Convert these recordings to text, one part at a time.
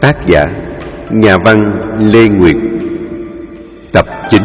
Tác giả nhà văn Lê Nguyệt. Tập 9.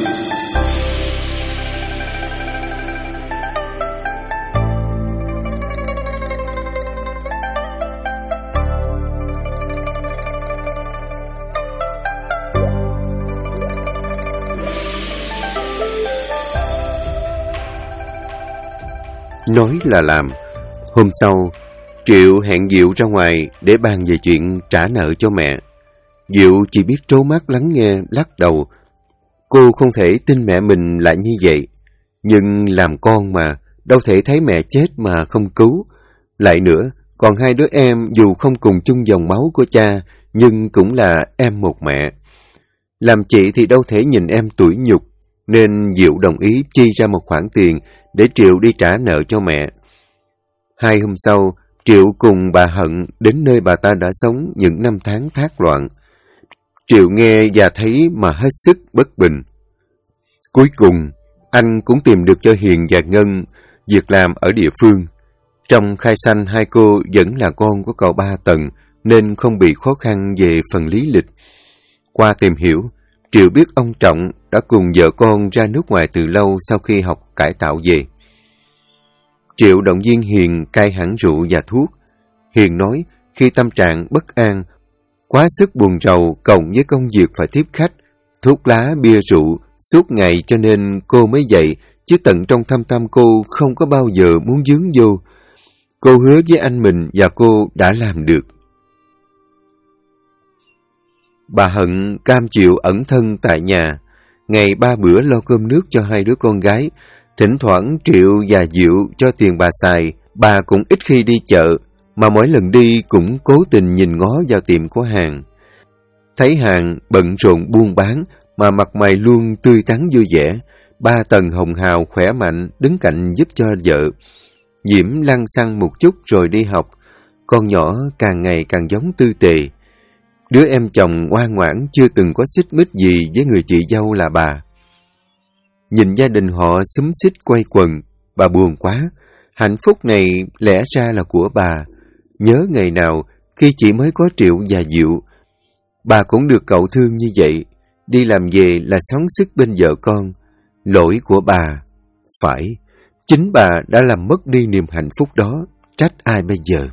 Nói là làm. Hôm sau, Triệu hẹn Diệu ra ngoài để bàn về chuyện trả nợ cho mẹ. Diệu chỉ biết trố mắt lắng nghe, lắc đầu. Cô không thể tin mẹ mình lại như vậy. Nhưng làm con mà, đâu thể thấy mẹ chết mà không cứu. Lại nữa, còn hai đứa em dù không cùng chung dòng máu của cha, nhưng cũng là em một mẹ. Làm chị thì đâu thể nhìn em tủi nhục, nên Diệu đồng ý chi ra một khoản tiền để Triệu đi trả nợ cho mẹ. 2 hôm sau, Triệu cùng bà Hận đến nơi bà ta đã sống những năm tháng thác loạn. Triệu nghe và thấy mà hết sức bất bình. Cuối cùng, anh cũng tìm được cho Hiền và Ngân việc làm ở địa phương. Trong khai sanh hai cô vẫn là con của cậu Ba Tần, nên không bị khó khăn về phần lý lịch. Qua tìm hiểu, Triệu biết ông Trọng đã cùng vợ con ra nước ngoài từ lâu sau khi học cải tạo về. Triệu động viên Hiền cai hẳn rượu và thuốc. Hiền nói khi tâm trạng bất an, quá sức buồn rầu cộng với công việc phải tiếp khách, thuốc lá, bia rượu suốt ngày cho nên cô mới vậy, chứ tận trong thâm tâm cô không có bao giờ muốn dướng vô. Cô hứa với anh mình và cô đã làm được. Bà Hận cam chịu ẩn thân tại nhà, ngày 3 bữa lo cơm nước cho hai đứa con gái. Thỉnh thoảng Triệu và Diệu cho tiền bà xài, bà cũng ít khi đi chợ, mà mỗi lần đi cũng cố tình nhìn ngó vào tiệm của Hàng. Thấy Hàng bận rộn buôn bán mà mặt mày luôn tươi tắn vui vẻ, Ba Tần hồng hào khỏe mạnh đứng cạnh giúp cho vợ. Diễm lăng xăng một chút rồi đi học, con nhỏ càng ngày càng giống Tư Tề. Đứa em chồng ngoan ngoãn chưa từng có xích mích gì với người chị dâu là bà. Nhìn gia đình họ xúm xít quay quần, bà buồn quá. Hạnh phúc này lẽ ra là của bà. Nhớ ngày nào khi chỉ mới có Triệu và Diệu, bà cũng được cậu thương như vậy. Đi làm về là sống sức bên vợ con. Lỗi của bà. Phải, chính bà đã làm mất đi niềm hạnh phúc đó. Trách ai bây giờ?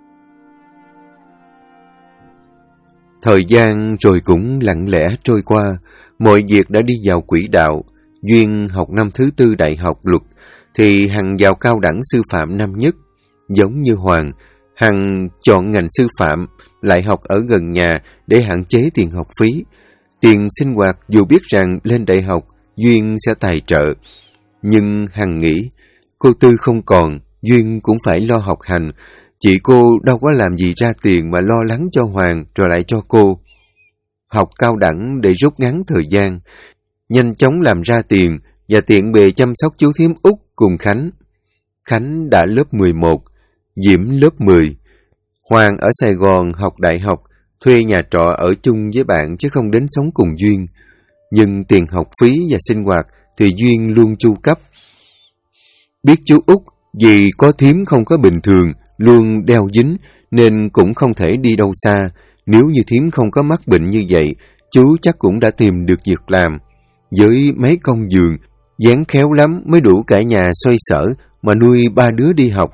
Thời gian rồi cũng lặng lẽ trôi qua. Mọi việc đã đi vào quỹ đạo. Duyên học năm thứ 4 đại học luật, thì Hằng vào cao đẳng sư phạm năm nhất. Giống như Hoàng, Hằng chọn ngành sư phạm, lại học ở gần nhà để hạn chế tiền học phí. Tiền sinh hoạt dù biết rằng lên đại học, Duyên sẽ tài trợ. Nhưng Hằng nghĩ, cô Tư không còn, Duyên cũng phải lo học hành. Chị cô đâu có làm gì ra tiền mà lo lắng cho Hoàng rồi lại cho cô. Học cao đẳng để rút ngắn thời gian, nhanh chóng làm ra tiền và tiện bề chăm sóc chú thím Út cùng Khánh. Khánh đã lớp 11, Diễm lớp 10. Hoàng ở Sài Gòn học đại học, thuê nhà trọ ở chung với bạn chứ không đến sống cùng Duyên. Nhưng tiền học phí và sinh hoạt thì Duyên luôn chu cấp. Biết chú Út vì có thím không có bình thường, luôn đeo dính nên cũng không thể đi đâu xa. Nếu như thím không có mắc bệnh như vậy, chú chắc cũng đã tìm được việc làm. Với mấy công giường, dáng khéo lắm mới đủ cả nhà xoay sở mà nuôi 3 đứa đi học.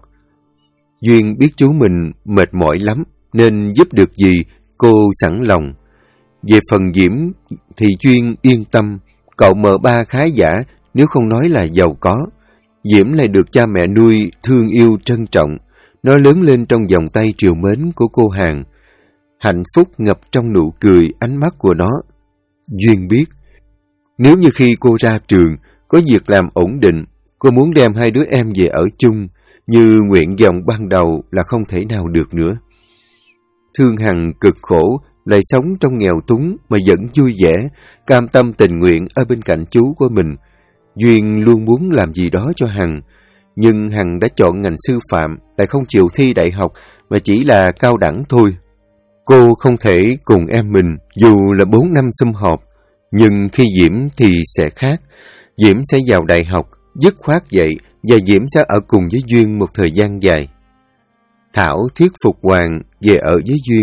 Duyên biết chú mình mệt mỏi lắm, nên giúp được gì, cô sẵn lòng. Về phần Diễm thì Duyên yên tâm, cậu M3 khá giả, nếu không nói là giàu có. Diễm lại được cha mẹ nuôi, thương yêu trân trọng. Nó lớn lên trong vòng tay trìu mến của cô Hàng. Hạnh phúc ngập trong nụ cười, ánh mắt của nó. Duyên biết, nếu như khi cô ra trường, có việc làm ổn định, cô muốn đem hai đứa em về ở chung, như nguyện vọng ban đầu là không thể nào được nữa. Thương Hằng cực khổ, lại sống trong nghèo túng mà vẫn vui vẻ, cam tâm tình nguyện ở bên cạnh chú của mình. Duyên luôn muốn làm gì đó cho Hằng, nhưng Hằng đã chọn ngành sư phạm, lại không chịu thi đại học mà chỉ là cao đẳng thôi. Cô không thể cùng em mình dù là 4 năm sum họp. Nhưng khi Diễm thì sẽ khác. Diễm sẽ vào đại học, dứt khoát vậy, và Diễm sẽ ở cùng với Duyên một thời gian dài. Thảo thuyết phục Hoàng về ở với Duyên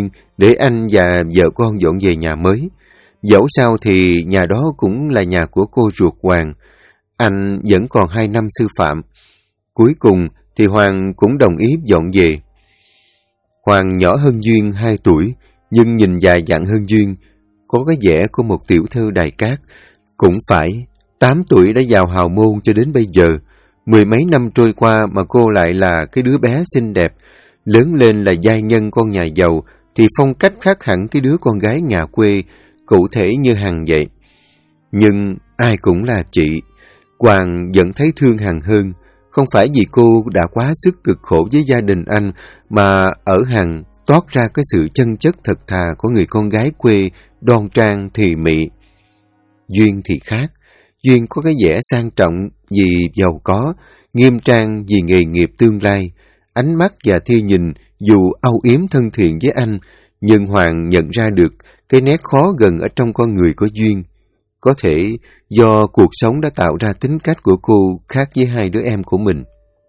để anh và vợ con dọn về nhà mới. Dẫu sao thì nhà đó cũng là nhà của cô ruột Hoàng. Anh vẫn còn 2 năm sư phạm. Cuối cùng thì Hoàng cũng đồng ý dọn về. Hoàng nhỏ hơn Duyên 2 tuổi, nhưng nhìn dài dặn hơn Duyên, có cái vẻ của một tiểu thư Đài Cát. Cũng phải, 8 tuổi đã vào hào môn cho đến bây giờ. 10 mấy năm trôi qua mà cô lại là cái đứa bé xinh đẹp. Lớn lên là giai nhân con nhà giàu, thì phong cách khác hẳn cái đứa con gái nhà quê, cụ thể như Hằng vậy. Nhưng ai cũng là chị. Hoàng vẫn thấy thương Hằng hơn. Không phải vì cô đã quá sức cực khổ với gia đình anh, mà ở Hằng toát ra cái sự chân chất thật thà của người con gái quê, đoan trang thì mị. Duyên thì khác. Duyên có cái vẻ sang trọng vì giàu có, nghiêm trang vì nghề nghiệp tương lai. Ánh mắt và tia nhìn dù âu yếm thân thiện với anh, nhưng Hoàng nhận ra được cái nét khó gần ở trong con người của Duyên. Có thể do cuộc sống đã tạo ra tính cách của cô khác với 2 đứa em của mình.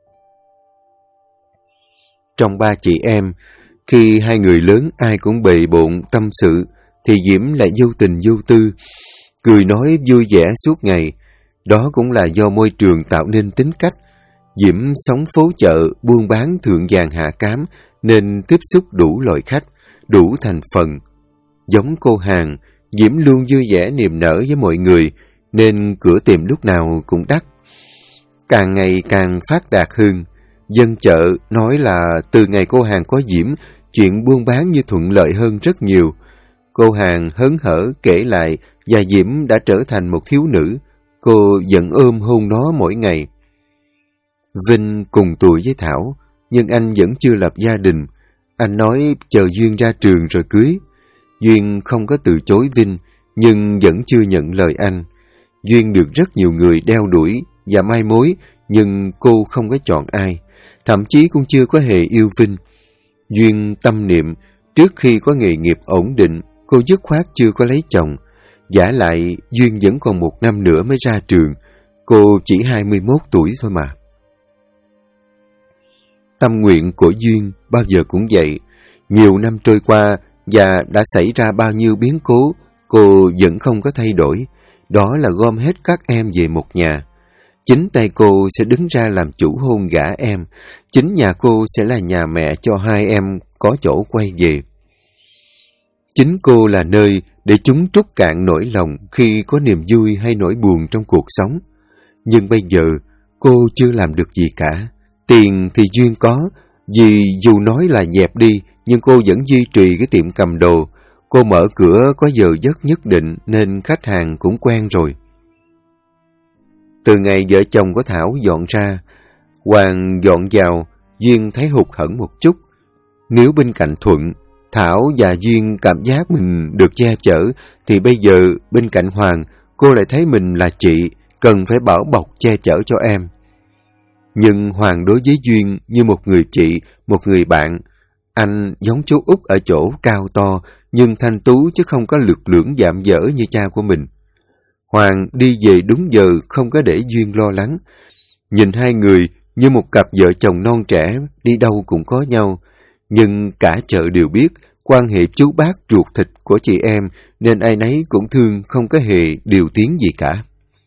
Trong 3 chị em, khi 2 người lớn ai cũng bề bộn tâm sự, thì Diễm lại vô tình vô tư, cười nói vui vẻ suốt ngày. Đó cũng là do môi trường tạo nên tính cách. Diễm sống phố chợ, buôn bán thượng vàng hạ cám, nên tiếp xúc đủ loại khách, đủ thành phần. Giống cô Hằng, Diễm luôn vui vẻ niềm nở với mọi người, nên cửa tiệm lúc nào cũng đắt. Càng ngày càng phát đạt hơn. Dân chợ nói là từ ngày cô Hằng có Diễm, chuyện buôn bán như thuận lợi hơn rất nhiều. Cô Hằng hớn hở kể lại, và Diễm đã trở thành một thiếu nữ. Cô vẫn ôm hôn nó mỗi ngày. Vinh cùng tuổi với Thảo, nhưng anh vẫn chưa lập gia đình. Anh nói chờ Duyên ra trường rồi cưới. Duyên không có từ chối Vinh, nhưng vẫn chưa nhận lời anh. Duyên được rất nhiều người đeo đuổi và mai mối, nhưng cô không có chọn ai. Thậm chí cũng chưa có hề yêu Vinh. Duyên tâm niệm, trước khi có nghề nghiệp ổn định, cô dứt khoát chưa có lấy chồng. Vả lại, Duyên vẫn còn 1 năm nữa mới ra trường. Cô chỉ 21 tuổi thôi mà. Tâm nguyện của Duyên bao giờ cũng vậy. Nhiều năm trôi qua và đã xảy ra bao nhiêu biến cố, cô vẫn không có thay đổi. Đó là gom hết các em về một nhà. Chính tay cô sẽ đứng ra làm chủ hôn gả em. Chính nhà cô sẽ là nhà mẹ cho 2 em có chỗ quay về. Chính cô là nơi để chúng trút cạn nỗi lòng khi có niềm vui hay nỗi buồn trong cuộc sống. Nhưng bây giờ, cô chưa làm được gì cả. Tiền thì Duyên có, vì dù nói là dẹp đi, nhưng cô vẫn duy trì cái tiệm cầm đồ. Cô mở cửa có giờ giấc nhất định nên khách hàng cũng quen rồi. Từ ngày vợ chồng của Thảo dọn ra, Hoàng dọn vào, Duyên thấy hụt hẫng một chút. Nếu bên cạnh Thuận, Thảo và Duyên cảm giác mình được che chở, thì bây giờ bên cạnh Hoàng, cô lại thấy mình là chị, cần phải bảo bọc che chở cho em. Nhưng Hoàng đối với Duyên như một người chị, một người bạn. Anh giống chú Út ở chỗ cao to, nhưng thanh tú chứ không có lực lưỡng dạm dở như cha của mình. Hoàng đi về đúng giờ, không có để Duyên lo lắng. Nhìn 2 người như một cặp vợ chồng non trẻ, đi đâu cũng có nhau. Nhưng cả chợ đều biết quan hệ chú bác ruột thịt của chị em, nên ai nấy cũng thương, không có hề điều tiếng gì cả.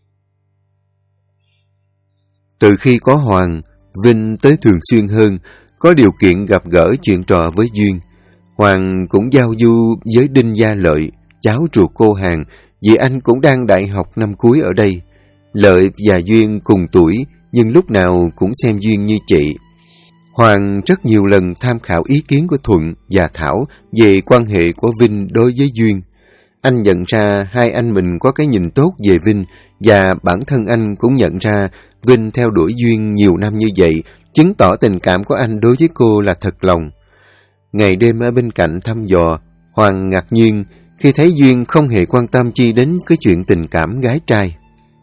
Từ khi có Hoàng, Vinh tới thường xuyên hơn, có điều kiện gặp gỡ chuyện trò với Duyên. Hoàng cũng giao du với Đinh Gia Lợi, cháu ruột cô Hằng, vì anh cũng đang đại học năm cuối ở đây. Lợi và Duyên cùng tuổi, nhưng lúc nào cũng xem Duyên như chị. Hoàng rất nhiều lần tham khảo ý kiến của Thuận và Thảo về quan hệ của Vinh đối với Duyên. Anh nhận ra 2 anh mình có cái nhìn tốt về Vinh, và bản thân anh cũng nhận ra Vinh theo đuổi Duyên nhiều năm như vậy, chứng tỏ tình cảm của anh đối với cô là thật lòng. Ngày đêm ở bên cạnh thăm dò, Hoàng ngạc nhiên khi thấy Duyên không hề quan tâm chi đến cái chuyện tình cảm gái trai.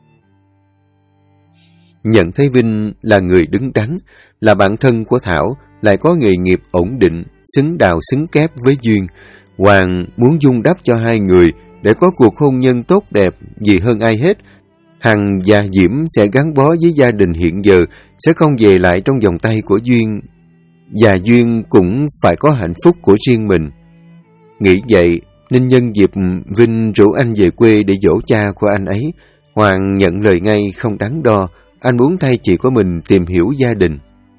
Nhận thấy Vinh là người đứng đắn, là bạn thân của Thảo, lại có nghề nghiệp ổn định, xứng đào xứng kép với Duyên, Hoàng muốn vun đắp cho 2 người để có cuộc hôn nhân tốt đẹp. Vì hơn ai hết, Hằng và Diễm sẽ gắn bó với gia đình hiện giờ, sẽ không về lại trong vòng tay của Duyên, và Duyên cũng phải có hạnh phúc của riêng mình. Nghĩ vậy nên nhân dịp Vinh rủ anh về quê để dỗ cha của anh ấy, Hoàng nhận lời ngay không đắn đo. Anh muốn thay chị của mình tìm hiểu gia đình.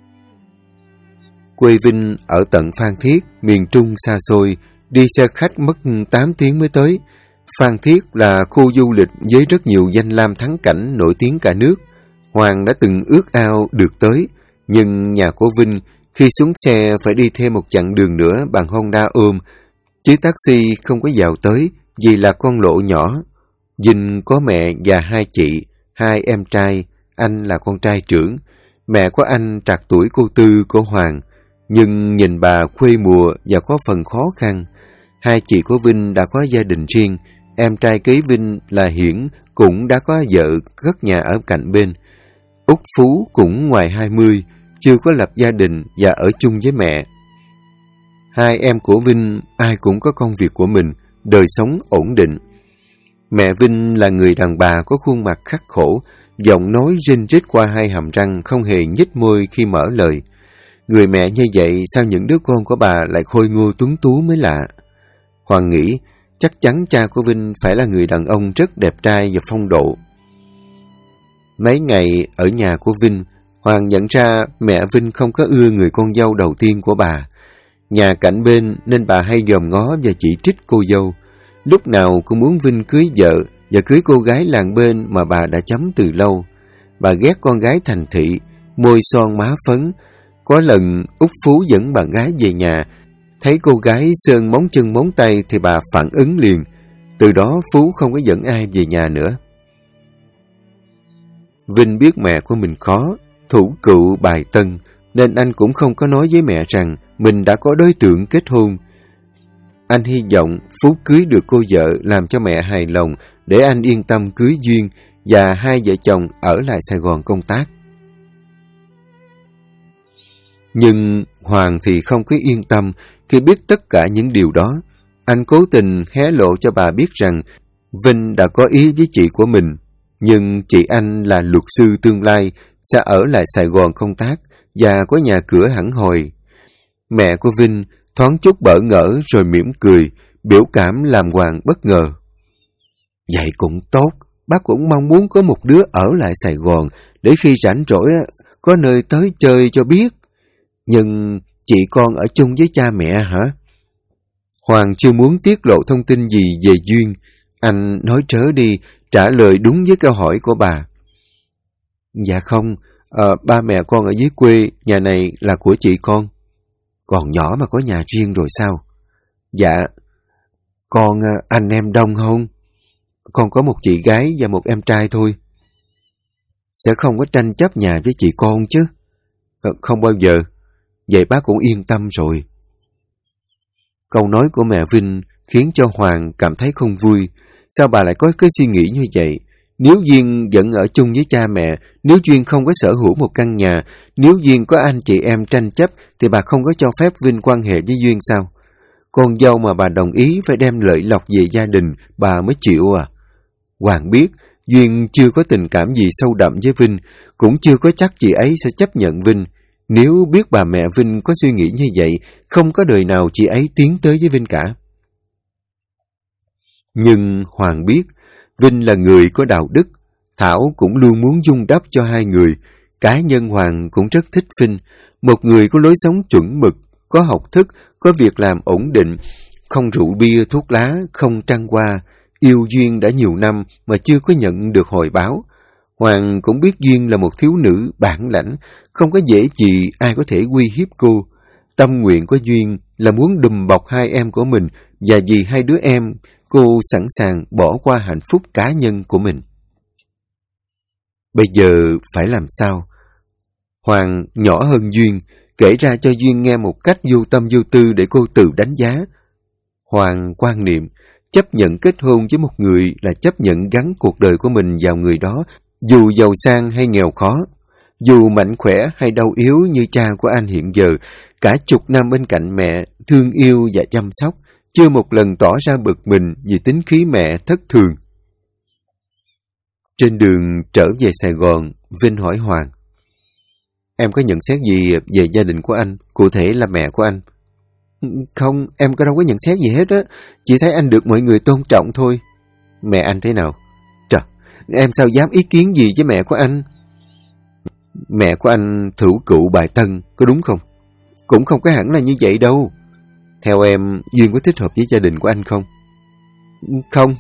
Quê Vinh ở tận Phan Thiết, miền Trung xa xôi, đi xe khách mất 8 tiếng mới tới. Phan Thiết là khu du lịch với rất nhiều danh lam thắng cảnh nổi tiếng cả nước. Hoàng đã từng ước ao được tới, nhưng nhà của Vinh khi xuống xe phải đi thêm một chặng đường nữa bằng Honda ôm, chứ taxi không có vào tới vì là con lộ nhỏ. Vinh có mẹ và hai chị, hai em trai, anh là con trai trưởng. Mẹ của anh trạc tuổi cô Tư, cô Hoàng, nhưng nhìn bà quê mùa và có phần khó khăn. Hai chị của Vinh đã có gia đình riêng, em trai kế Vinh là Hiển cũng đã có vợ cất nhà ở cạnh bên. Út Phú cũng ngoài 20, chưa có lập gia đình và ở chung với mẹ. Hai em của Vinh ai cũng có công việc của mình, đời sống ổn định. Mẹ Vinh là người đàn bà có khuôn mặt khắc khổ, giọng nói rinh rít qua hai hàm răng, không hề nhếch môi khi mở lời. Người mẹ như vậy sao những đứa con của bà lại khôi ngô tuấn tú mới lạ. Hoàng nghĩ chắc chắn cha của Vinh phải là người đàn ông rất đẹp trai và phong độ. Mấy ngày ở nhà của Vinh, Hoàng nhận ra mẹ Vinh không có ưa người con dâu đầu tiên của bà. Nhà cạnh bên nên bà hay dòm ngó và chỉ trích cô dâu. Lúc nào cũng muốn Vinh cưới vợ và cưới cô gái làng bên mà bà đã chấm từ lâu. Bà ghét con gái thành thị, môi son má phấn. Có lần Út Phú dẫn bạn gái về nhà, thấy cô gái sơn móng chân móng tay thì bà phản ứng liền. Từ đó Phú không có dẫn ai về nhà nữa. Vinh biết mẹ của mình khó, thủ cựu bài tân, nên anh cũng không có nói với mẹ rằng mình đã có đối tượng kết hôn. Anh hy vọng Phú cưới được cô vợ làm cho mẹ hài lòng để anh yên tâm cưới duyên và hai vợ chồng ở lại Sài Gòn công tác. Nhưng Hoàng thì không có yên tâm khi biết tất cả những điều đó. Anh cố tình hé lộ cho bà biết rằng Vinh đã có ý với chị của mình, nhưng chị anh là luật sư tương lai, sẽ ở lại Sài Gòn công tác và có nhà cửa hẳn hồi. Mẹ của Vinh thoáng chút bỡ ngỡ rồi mỉm cười, biểu cảm làm Hoàng bất ngờ. Vậy cũng tốt, bác cũng mong muốn có một đứa ở lại Sài Gòn để khi rảnh rỗi có nơi tới chơi cho biết. Nhưng chị con ở chung với cha mẹ hả? Hoàng chưa muốn tiết lộ thông tin gì về Duyên. Anh nói trớ đi, trả lời đúng với câu hỏi của bà. Dạ không, ba mẹ con ở dưới quê, nhà này là của chị con. Còn nhỏ mà có nhà riêng rồi sao? Dạ, con anh em đông không? Con có một chị gái và một em trai thôi. Sẽ không có tranh chấp nhà với chị con chứ? Không bao giờ. Vậy bác cũng yên tâm rồi. Câu nói của mẹ Vinh khiến cho Hoàng cảm thấy không vui. Sao bà lại có cái suy nghĩ như vậy? Nếu Duyên vẫn ở chung với cha mẹ, nếu Duyên không có sở hữu một căn nhà, nếu Duyên có anh chị em tranh chấp, thì bà không có cho phép Vinh quan hệ với Duyên sao? Con dâu mà bà đồng ý phải đem lợi lộc về gia đình, bà mới chịu à? Hoàng biết Duyên chưa có tình cảm gì sâu đậm với Vinh, cũng chưa có chắc chị ấy sẽ chấp nhận Vinh. Nếu biết bà mẹ Vinh có suy nghĩ như vậy, không có đời nào chị ấy tiến tới với Vinh cả. Nhưng Hoàng biết Vinh là người có đạo đức, Thảo cũng luôn muốn vun đắp cho hai người. Cá nhân Hoàng cũng rất thích Vinh, một người có lối sống chuẩn mực, có học thức, có việc làm ổn định, không rượu bia thuốc lá, không trăng hoa, yêu Duyên đã nhiều năm mà chưa có nhận được hồi báo. Hoàng cũng biết Duyên là một thiếu nữ bản lãnh, không có dễ gì ai có thể uy hiếp cô. Tâm nguyện của Duyên là muốn đùm bọc hai em của mình, và vì hai đứa em, cô sẵn sàng bỏ qua hạnh phúc cá nhân của mình. Bây giờ phải làm sao? Hoàng nhỏ hơn Duyên, kể ra cho Duyên nghe một cách vô tâm vô tư để cô tự đánh giá. Hoàng quan niệm, chấp nhận kết hôn với một người là chấp nhận gắn cuộc đời của mình vào người đó, dù giàu sang hay nghèo khó, dù mạnh khỏe hay đau yếu như cha của anh hiện giờ, cả chục năm bên cạnh mẹ, thương yêu và chăm sóc, chưa một lần tỏ ra bực mình vì tính khí mẹ thất thường. Trên đường trở về Sài Gòn, Vinh hỏi Hoàng, em có nhận xét gì về gia đình của anh, cụ thể là mẹ của anh? Không, em có đâu có nhận xét gì hết á. Chỉ thấy anh được mọi người tôn trọng thôi. Mẹ anh thế nào? Trời, em sao dám ý kiến gì với mẹ của anh? Mẹ của anh thửu cựu bài tân, có đúng không? Cũng không có hẳn là như vậy đâu. Theo em, Duyên có thích hợp với gia đình của anh không? Không.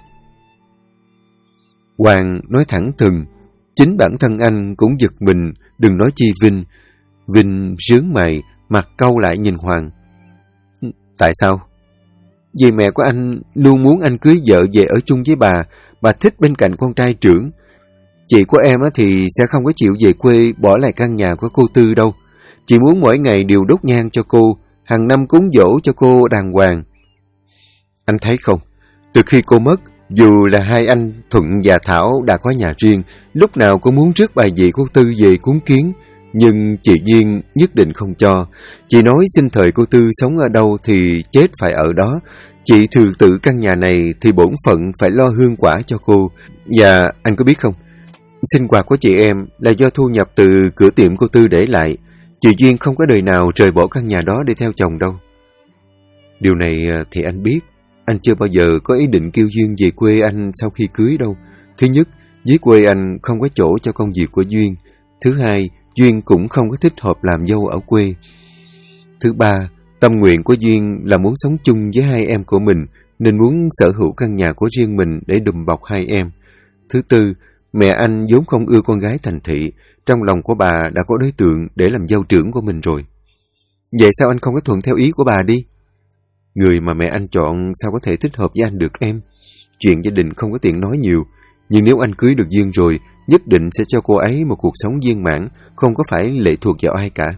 Hoàng nói thẳng thừng. Chính bản thân anh cũng giật mình, đừng nói chi Vinh. Vinh rướng mày, mặt cau lại nhìn Hoàng. Tại sao? Vì mẹ của anh luôn muốn anh cưới vợ về ở chung với bà thích bên cạnh con trai trưởng. Chị của em thì sẽ không có chịu về quê bỏ lại căn nhà của cô Tư đâu. Chị muốn mỗi ngày đều đốt nhang cho cô, hàng năm cúng dỗ cho cô đàng hoàng. Anh thấy không, từ khi cô mất, dù là hai anh Thuận và Thảo đã có nhà riêng, lúc nào cũng muốn rước bài vị cô Tư về cúng kiến, nhưng chị Duyên nhất định không cho. Chị nói xin thời cô Tư sống ở đâu thì chết phải ở đó. Chị thừa tự căn nhà này thì bổn phận phải lo hương quả cho cô. Và anh có biết không, sinh hoạt của chị em là do thu nhập từ cửa tiệm cô Tư để lại. Chị Duyên không có đời nào rời bỏ căn nhà đó để theo chồng đâu. Điều này thì anh biết. Anh chưa bao giờ có ý định kêu Duyên về quê anh sau khi cưới đâu. Thứ nhất, dưới quê anh không có chỗ cho công việc của Duyên. Thứ hai, Duyên cũng không có thích hợp làm dâu ở quê. Thứ ba, tâm nguyện của Duyên là muốn sống chung với hai em của mình, nên muốn sở hữu căn nhà của riêng mình để đùm bọc hai em. Thứ tư, mẹ anh vốn không ưa con gái thành thị, trong lòng của bà đã có đối tượng để làm dâu trưởng của mình rồi. Vậy sao anh không có thuận theo ý của bà đi? Người mà mẹ anh chọn sao có thể thích hợp với anh được em? Chuyện gia đình không có tiện nói nhiều, nhưng nếu anh cưới được Duyên rồi, nhất định sẽ cho cô ấy một cuộc sống viên mãn, không có phải lệ thuộc vào ai cả.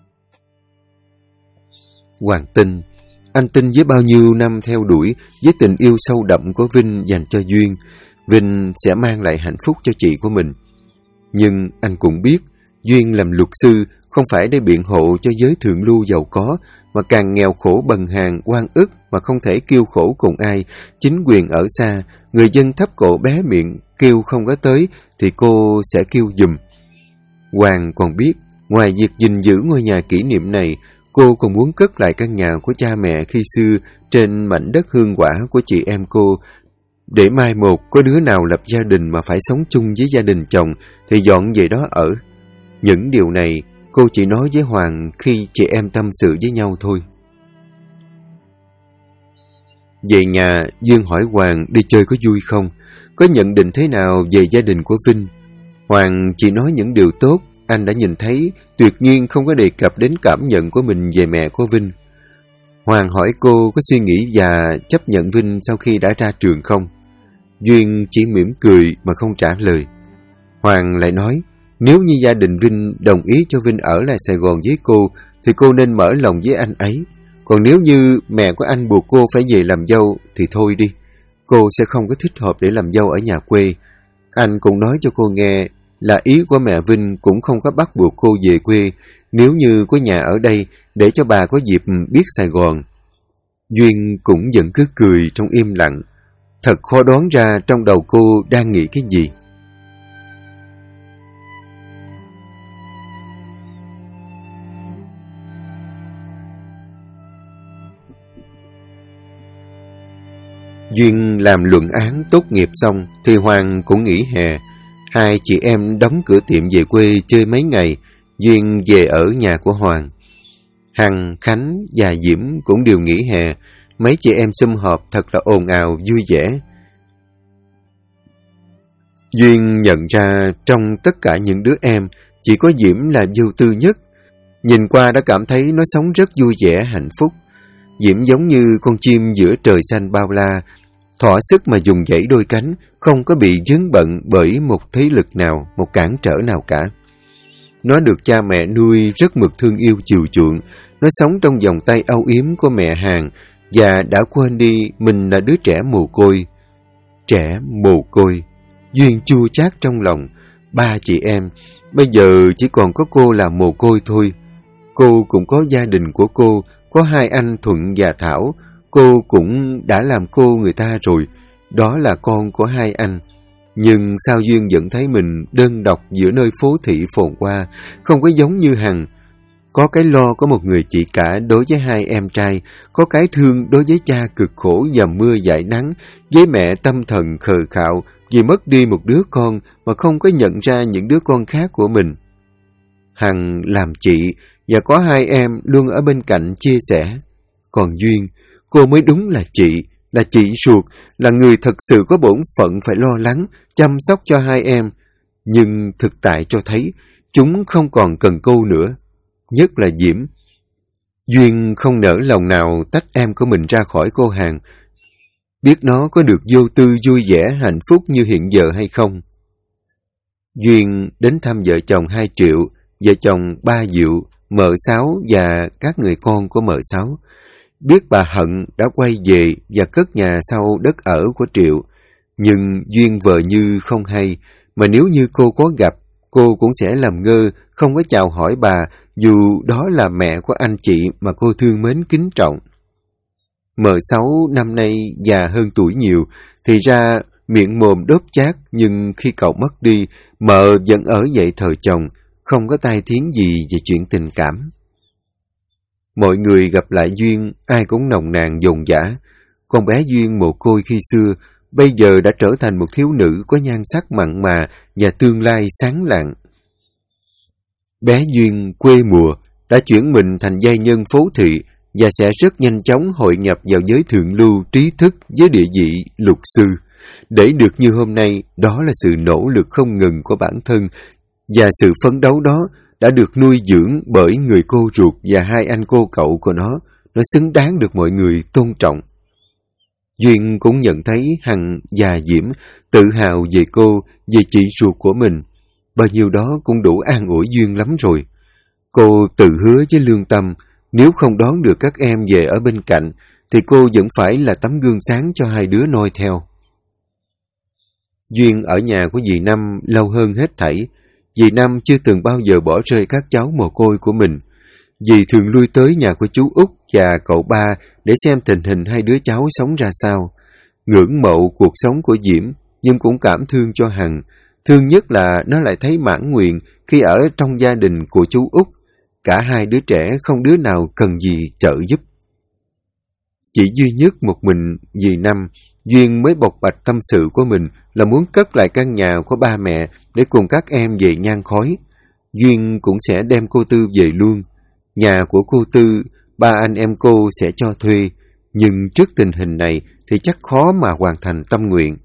Hoàng tin. Anh tin với bao nhiêu năm theo đuổi, với tình yêu sâu đậm của Vinh dành cho Duyên, Vinh sẽ mang lại hạnh phúc cho chị của mình. Nhưng anh cũng biết, Duyên làm luật sư không phải để biện hộ cho giới thượng lưu giàu có, mà càng nghèo khổ bần hàn, oan ức mà không thể kêu khổ cùng ai. Chính quyền ở xa, người dân thấp cổ bé miệng, kêu không có tới thì cô sẽ kêu giùm. Hoàng còn biết, ngoài việc gìn giữ ngôi nhà kỷ niệm này, cô còn muốn cất lại căn nhà của cha mẹ khi xưa trên mảnh đất hương quả của chị em cô, để mai một có đứa nào lập gia đình mà phải sống chung với gia đình chồng thì dọn về đó ở. Những điều này cô chỉ nói với Hoàng khi chị em tâm sự với nhau thôi. Về nhà, Dương hỏi Hoàng đi chơi có vui không, có nhận định thế nào về gia đình của Vinh. Hoàng chỉ nói những điều tốt anh đã nhìn thấy, tuyệt nhiên không có đề cập đến cảm nhận của mình về mẹ của Vinh. Hoàng hỏi cô có suy nghĩ và chấp nhận Vinh sau khi đã ra trường không. Duyên chỉ mỉm cười mà không trả lời. Hoàng lại nói, nếu như gia đình Vinh đồng ý cho Vinh ở lại Sài Gòn với cô, thì cô nên mở lòng với anh ấy. Còn nếu như mẹ của anh buộc cô phải về làm dâu, thì thôi đi. Cô sẽ không có thích hợp để làm dâu ở nhà quê. Anh cũng nói cho cô nghe là ý của mẹ Vinh cũng không có bắt buộc cô về quê, nếu như có nhà ở đây để cho bà có dịp biết Sài Gòn. Duyên cũng vẫn cứ cười trong im lặng. Thật khó đoán ra trong đầu cô đang nghĩ cái gì. Duyên làm luận án tốt nghiệp xong thì Hoàng cũng nghỉ hè. Hai chị em đóng cửa tiệm về quê chơi mấy ngày. Duyên về ở nhà của Hoàng. Hằng, Khánh và Diễm cũng đều nghỉ hè. Mấy chị em sum họp thật là ồn ào vui vẻ. Duyên nhận ra trong tất cả những đứa em, chỉ có Diễm là vô tư nhất. Nhìn qua đã cảm thấy nó sống rất vui vẻ, hạnh phúc. Diễm giống như con chim giữa trời xanh bao la, thỏa sức mà dùng dãy đôi cánh, không có bị vướng bận bởi một thế lực nào, một cản trở nào cả. Nó được cha mẹ nuôi rất mực thương yêu chiều chuộng. Nó sống trong vòng tay âu yếm của mẹ hàng và đã quên đi mình là đứa trẻ mồ côi. Trẻ mồ côi. Duyên chua chát trong lòng. Ba chị em, bây giờ chỉ còn có cô là mồ côi thôi. Cô cũng có gia đình của cô, có hai anh Thuận và Thảo. Cô cũng đã làm cô người ta rồi. Đó là con của hai anh. Nhưng sao Duyên vẫn thấy mình đơn độc giữa nơi phố thị phồn hoa, không có giống như Hằng. Có cái lo có một người chị cả đối với hai em trai, có cái thương đối với cha cực khổ dầm mưa dãi nắng, với mẹ tâm thần khờ khạo vì mất đi một đứa con mà không có nhận ra những đứa con khác của mình. Hằng làm chị và có hai em luôn ở bên cạnh chia sẻ. Còn Duyên, cô mới đúng là chị ruột, là người thật sự có bổn phận phải lo lắng, chăm sóc cho hai em. Nhưng thực tại cho thấy chúng không còn cần cô nữa, nhất là Diễm. Duyên không nỡ lòng nào tách em của mình ra khỏi cô Hằng, biết nó có được vô tư vui vẻ hạnh phúc như hiện giờ hay không. Duyên đến thăm vợ chồng 2 Triệu, vợ chồng 3 Diệu, mợ Sáu và các người con của mợ Sáu. Biết bà Hận đã quay về và cất nhà sau đất ở của Triệu, nhưng Duyên vờ như không hay, mà nếu như cô có gặp, cô cũng sẽ làm ngơ, không có chào hỏi bà, dù đó là mẹ của anh chị mà cô thương mến kính trọng. Mợ Sáu năm nay già hơn tuổi nhiều, thì ra miệng mồm đốp chát, nhưng khi cậu mất đi, mợ vẫn ở dậy thờ chồng, không có tai tiếng gì về chuyện tình cảm. Mọi người gặp lại Duyên, ai cũng nồng nàn dồn dã. Con bé Duyên mồ côi khi xưa, bây giờ đã trở thành một thiếu nữ có nhan sắc mặn mà và tương lai sáng lạng. Bé Duyên quê mùa đã chuyển mình thành giai nhân phố thị và sẽ rất nhanh chóng hội nhập vào giới thượng lưu trí thức với địa vị lục sư. Để được như hôm nay, đó là sự nỗ lực không ngừng của bản thân, và sự phấn đấu đó đã được nuôi dưỡng bởi người cô ruột và hai anh cô cậu của nó xứng đáng được mọi người tôn trọng. Duyên cũng nhận thấy Hằng và Diễm tự hào về cô, về chị ruột của mình. Bao nhiêu đó cũng đủ an ủi Duyên lắm rồi. Cô tự hứa với lương tâm, nếu không đón được các em về ở bên cạnh, thì cô vẫn phải là tấm gương sáng cho hai đứa noi theo. Duyên ở nhà của dì Năm lâu hơn hết thảy. Dì Năm chưa từng bao giờ bỏ rơi các cháu mồ côi của mình. Dì thường lui tới nhà của chú Út và cậu Ba để xem tình hình hai đứa cháu sống ra sao. Ngưỡng mộ cuộc sống của Diễm, nhưng cũng cảm thương cho Hằng. Thương nhất là nó lại thấy mãn nguyện khi ở trong gia đình của chú Út. Cả hai đứa trẻ không đứa nào cần gì trợ giúp. Chỉ duy nhất một mình dì Năm, Duyên mới bộc bạch tâm sự của mình là muốn cất lại căn nhà của ba mẹ để cùng các em về nhang khói. Duyên cũng sẽ đem cô Tư về luôn. Nhà của cô Tư, ba anh em cô sẽ cho thuê, nhưng trước tình hình này thì chắc khó mà hoàn thành tâm nguyện.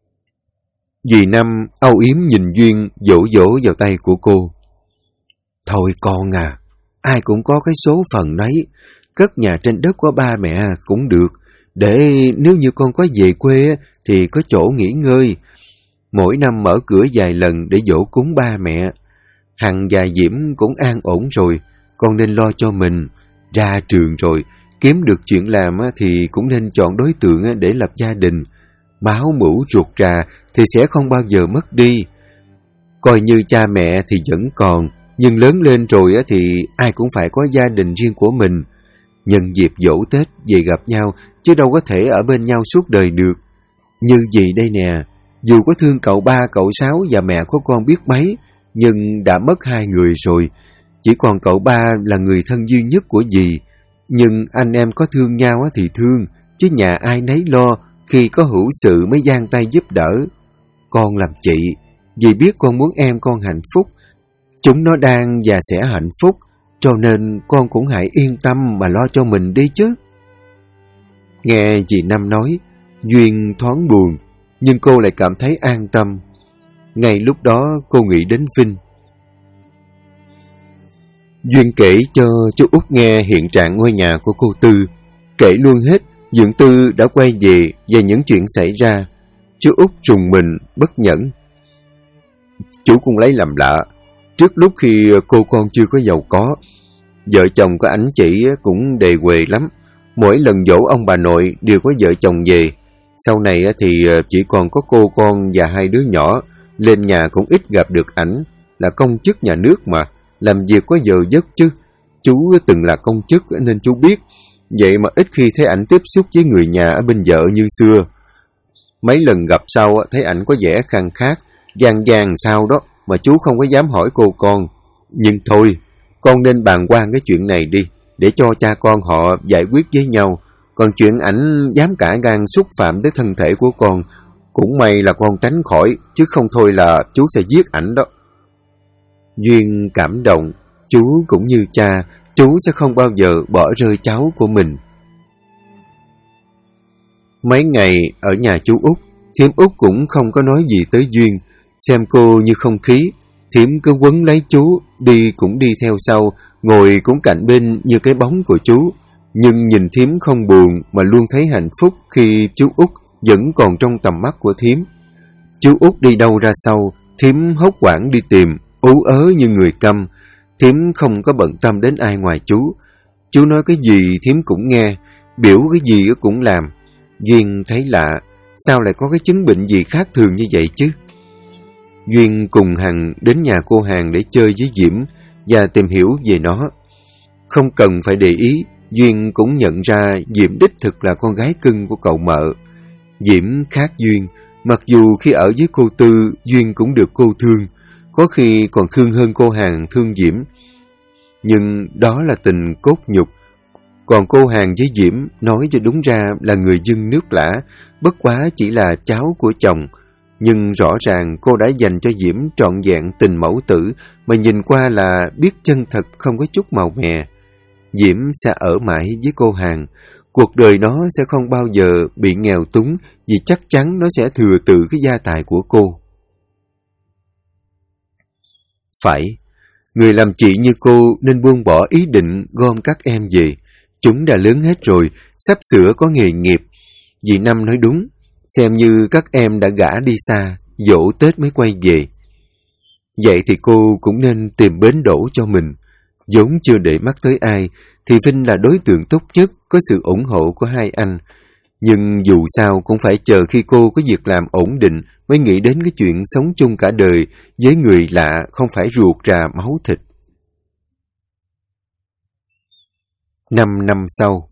Dì Năm âu yếm nhìn Duyên, dỗ dỗ vào tay của cô. Thôi con à, ai cũng có cái số phận đấy, cất nhà trên đất của ba mẹ cũng được, để nếu như con có về quê thì có chỗ nghỉ ngơi. Mỗi năm mở cửa vài lần để dỗ cúng ba mẹ. Hằng và Diễm cũng an ổn rồi, con nên lo cho mình. Ra trường rồi, kiếm được chuyện làm thì cũng nên chọn đối tượng để lập gia đình. Máu mủ ruột rà thì sẽ không bao giờ mất đi. Coi như cha mẹ thì vẫn còn, nhưng lớn lên rồi thì ai cũng phải có gia đình riêng của mình. Nhân dịp giỗ Tết về gặp nhau, chứ đâu có thể ở bên nhau suốt đời được. Như gì đây nè, dù có thương cậu Ba, cậu Sáu và mẹ của con biết mấy, nhưng đã mất hai người rồi. Chỉ còn cậu Ba là người thân duy nhất của dì. Nhưng anh em có thương nhau thì thương, chứ nhà ai nấy lo, khi có hữu sự mới giang tay giúp đỡ. Con làm chị, dì biết con muốn em con hạnh phúc. Chúng nó đang và sẽ hạnh phúc, cho nên con cũng hãy yên tâm mà lo cho mình đi chứ. Nghe dì Năm nói, Duyên thoáng buồn, nhưng cô lại cảm thấy an tâm. Ngay lúc đó cô nghĩ đến Vinh. Duyên kể cho chú Út nghe hiện trạng ngôi nhà của cô Tư, kể luôn hết Dượng Tư đã quay về và những chuyện xảy ra. Chú Út rùng mình bất nhẫn. Chú cũng lấy làm lạ, trước lúc khi cô con chưa có giàu có, vợ chồng của ảnh chị cũng đề huề lắm. Mỗi lần dỗ ông bà nội đều có vợ chồng về. Sau này thì chỉ còn có cô con và hai đứa nhỏ, lên nhà cũng ít gặp được ảnh. Là công chức nhà nước mà, làm việc có giờ giấc chứ. Chú từng là công chức nên chú biết, vậy mà ít khi thấy ảnh tiếp xúc với người nhà ở bên vợ như xưa. Mấy lần gặp sau thấy ảnh có vẻ khăng khát, gian sao đó, mà chú không có dám hỏi cô con. Nhưng thôi, con nên bàn quan cái chuyện này đi, để cho cha con họ giải quyết với nhau. Còn chuyện ảnh dám cả gan xúc phạm tới thân thể của con, cũng may là con tránh khỏi, chứ không thôi là chú sẽ giết ảnh đó. Duyên cảm động, chú cũng như cha, chú sẽ không bao giờ bỏ rơi cháu của mình. Mấy ngày ở nhà chú Út, thím Út cũng không có nói gì tới Duyên, xem cô như không khí. Thím cứ quấn lấy chú, đi cũng đi theo sau, ngồi cũng cạnh bên như cái bóng của chú. Nhưng nhìn thím không buồn mà luôn thấy hạnh phúc khi chú Út vẫn còn trong tầm mắt của thím. Chú Út đi đâu ra sau, thím hốt hoảng đi tìm, ú ớ như người câm. Thím không có bận tâm đến ai ngoài chú. Chú nói cái gì thím cũng nghe, biểu cái gì cũng làm. Duyên thấy lạ, sao lại có cái chứng bệnh gì khác thường như vậy chứ? Duyên cùng Hằng đến nhà cô Hằng để chơi với Diễm và tìm hiểu về nó. Không cần phải để ý, Duyên cũng nhận ra Diễm đích thực là con gái cưng của cậu mợ. Diễm khác Duyên, mặc dù khi ở với cô Tư, Duyên cũng được cô thương, có khi còn thương hơn cô Hằng thương Diễm. Nhưng đó là tình cốt nhục. Còn cô Hằng với Diễm nói cho đúng ra là người dân nước lã, bất quá chỉ là cháu của chồng. Nhưng rõ ràng cô đã dành cho Diễm trọn vẹn tình mẫu tử, mà nhìn qua là biết chân thật không có chút màu mè. Diễm sẽ ở mãi với cô Hằng. Cuộc đời nó sẽ không bao giờ bị nghèo túng, vì chắc chắn nó sẽ thừa tự cái gia tài của cô. Phải, người làm chị như cô nên buông bỏ ý định gom các em về. Chúng đã lớn hết rồi, sắp sửa có nghề nghiệp. Dì Năm nói đúng, xem như các em đã gả đi xa, dỗ Tết mới quay về. Vậy thì cô cũng nên tìm bến đỗ cho mình. Vốn chưa để mắt tới ai, thì Vinh là đối tượng tốt nhất, có sự ủng hộ của hai anh. Nhưng dù sao cũng phải chờ khi cô có việc làm ổn định mới nghĩ đến cái chuyện sống chung cả đời với người lạ, không phải ruột rà máu thịt. 5 năm sau.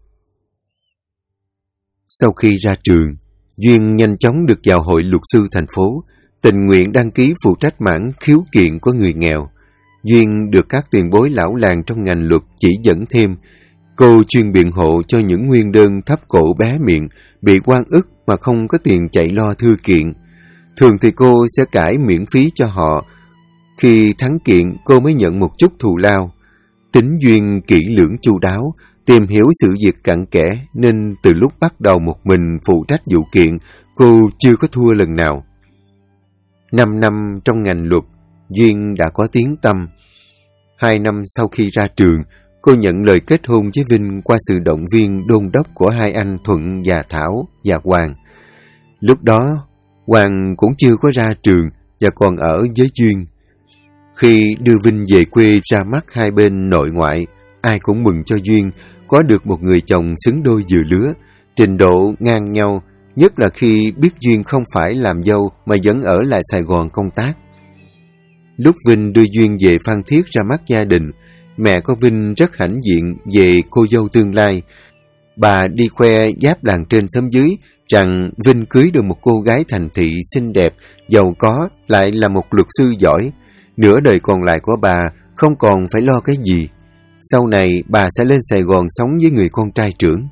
Sau khi ra trường, Duyên nhanh chóng được vào hội luật sư thành phố, tình nguyện đăng ký phụ trách mảng khiếu kiện của người nghèo. Duyên được các tiền bối lão làng trong ngành luật chỉ dẫn thêm. Cô chuyên biện hộ cho những nguyên đơn thấp cổ bé miệng, bị oan ức mà không có tiền chạy lo thư kiện. Thường thì cô sẽ cãi miễn phí cho họ. Khi thắng kiện, cô mới nhận một chút thù lao. Tính Duyên kỹ lưỡng chu đáo, tìm hiểu sự việc cặn kẽ, nên từ lúc bắt đầu một mình phụ trách vụ kiện, cô chưa có thua lần nào. 5 năm trong ngành luật, Duyên đã có tiếng tăm. 2 năm sau khi ra trường, cô nhận lời kết hôn với Vinh qua sự động viên đôn đốc của hai anh Thuận và Thảo và Hoàng. Lúc đó, Hoàng cũng chưa có ra trường và còn ở với Duyên. Khi đưa Vinh về quê ra mắt hai bên nội ngoại, ai cũng mừng cho Duyên có được một người chồng xứng đôi vừa lứa, trình độ ngang nhau, nhất là khi biết Duyên không phải làm dâu mà vẫn ở lại Sài Gòn công tác. Lúc Vinh đưa Duyên về Phan Thiết ra mắt gia đình, mẹ của Vinh rất hãnh diện về cô dâu tương lai. Bà đi khoe giáp làng trên xóm dưới rằng Vinh cưới được một cô gái thành thị xinh đẹp, giàu có, lại là một luật sư giỏi. Nửa đời còn lại của bà không còn phải lo cái gì. Sau này bà sẽ lên Sài Gòn sống với người con trai trưởng.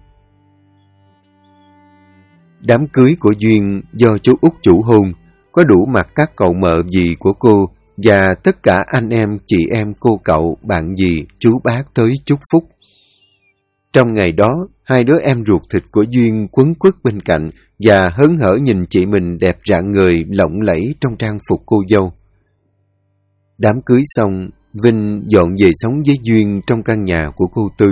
Đám cưới của Duyên do chú Út chủ hôn, có đủ mặt các cậu mợ dì của cô và tất cả anh em, chị em, cô cậu, bạn dì, chú bác tới chúc phúc. Trong ngày đó, hai đứa em ruột thịt của Duyên quấn quýt bên cạnh và hớn hở nhìn chị mình đẹp rạng ngời, lộng lẫy trong trang phục cô dâu. Đám cưới xong, Vinh dọn về sống với Duyên trong căn nhà của cô Tư.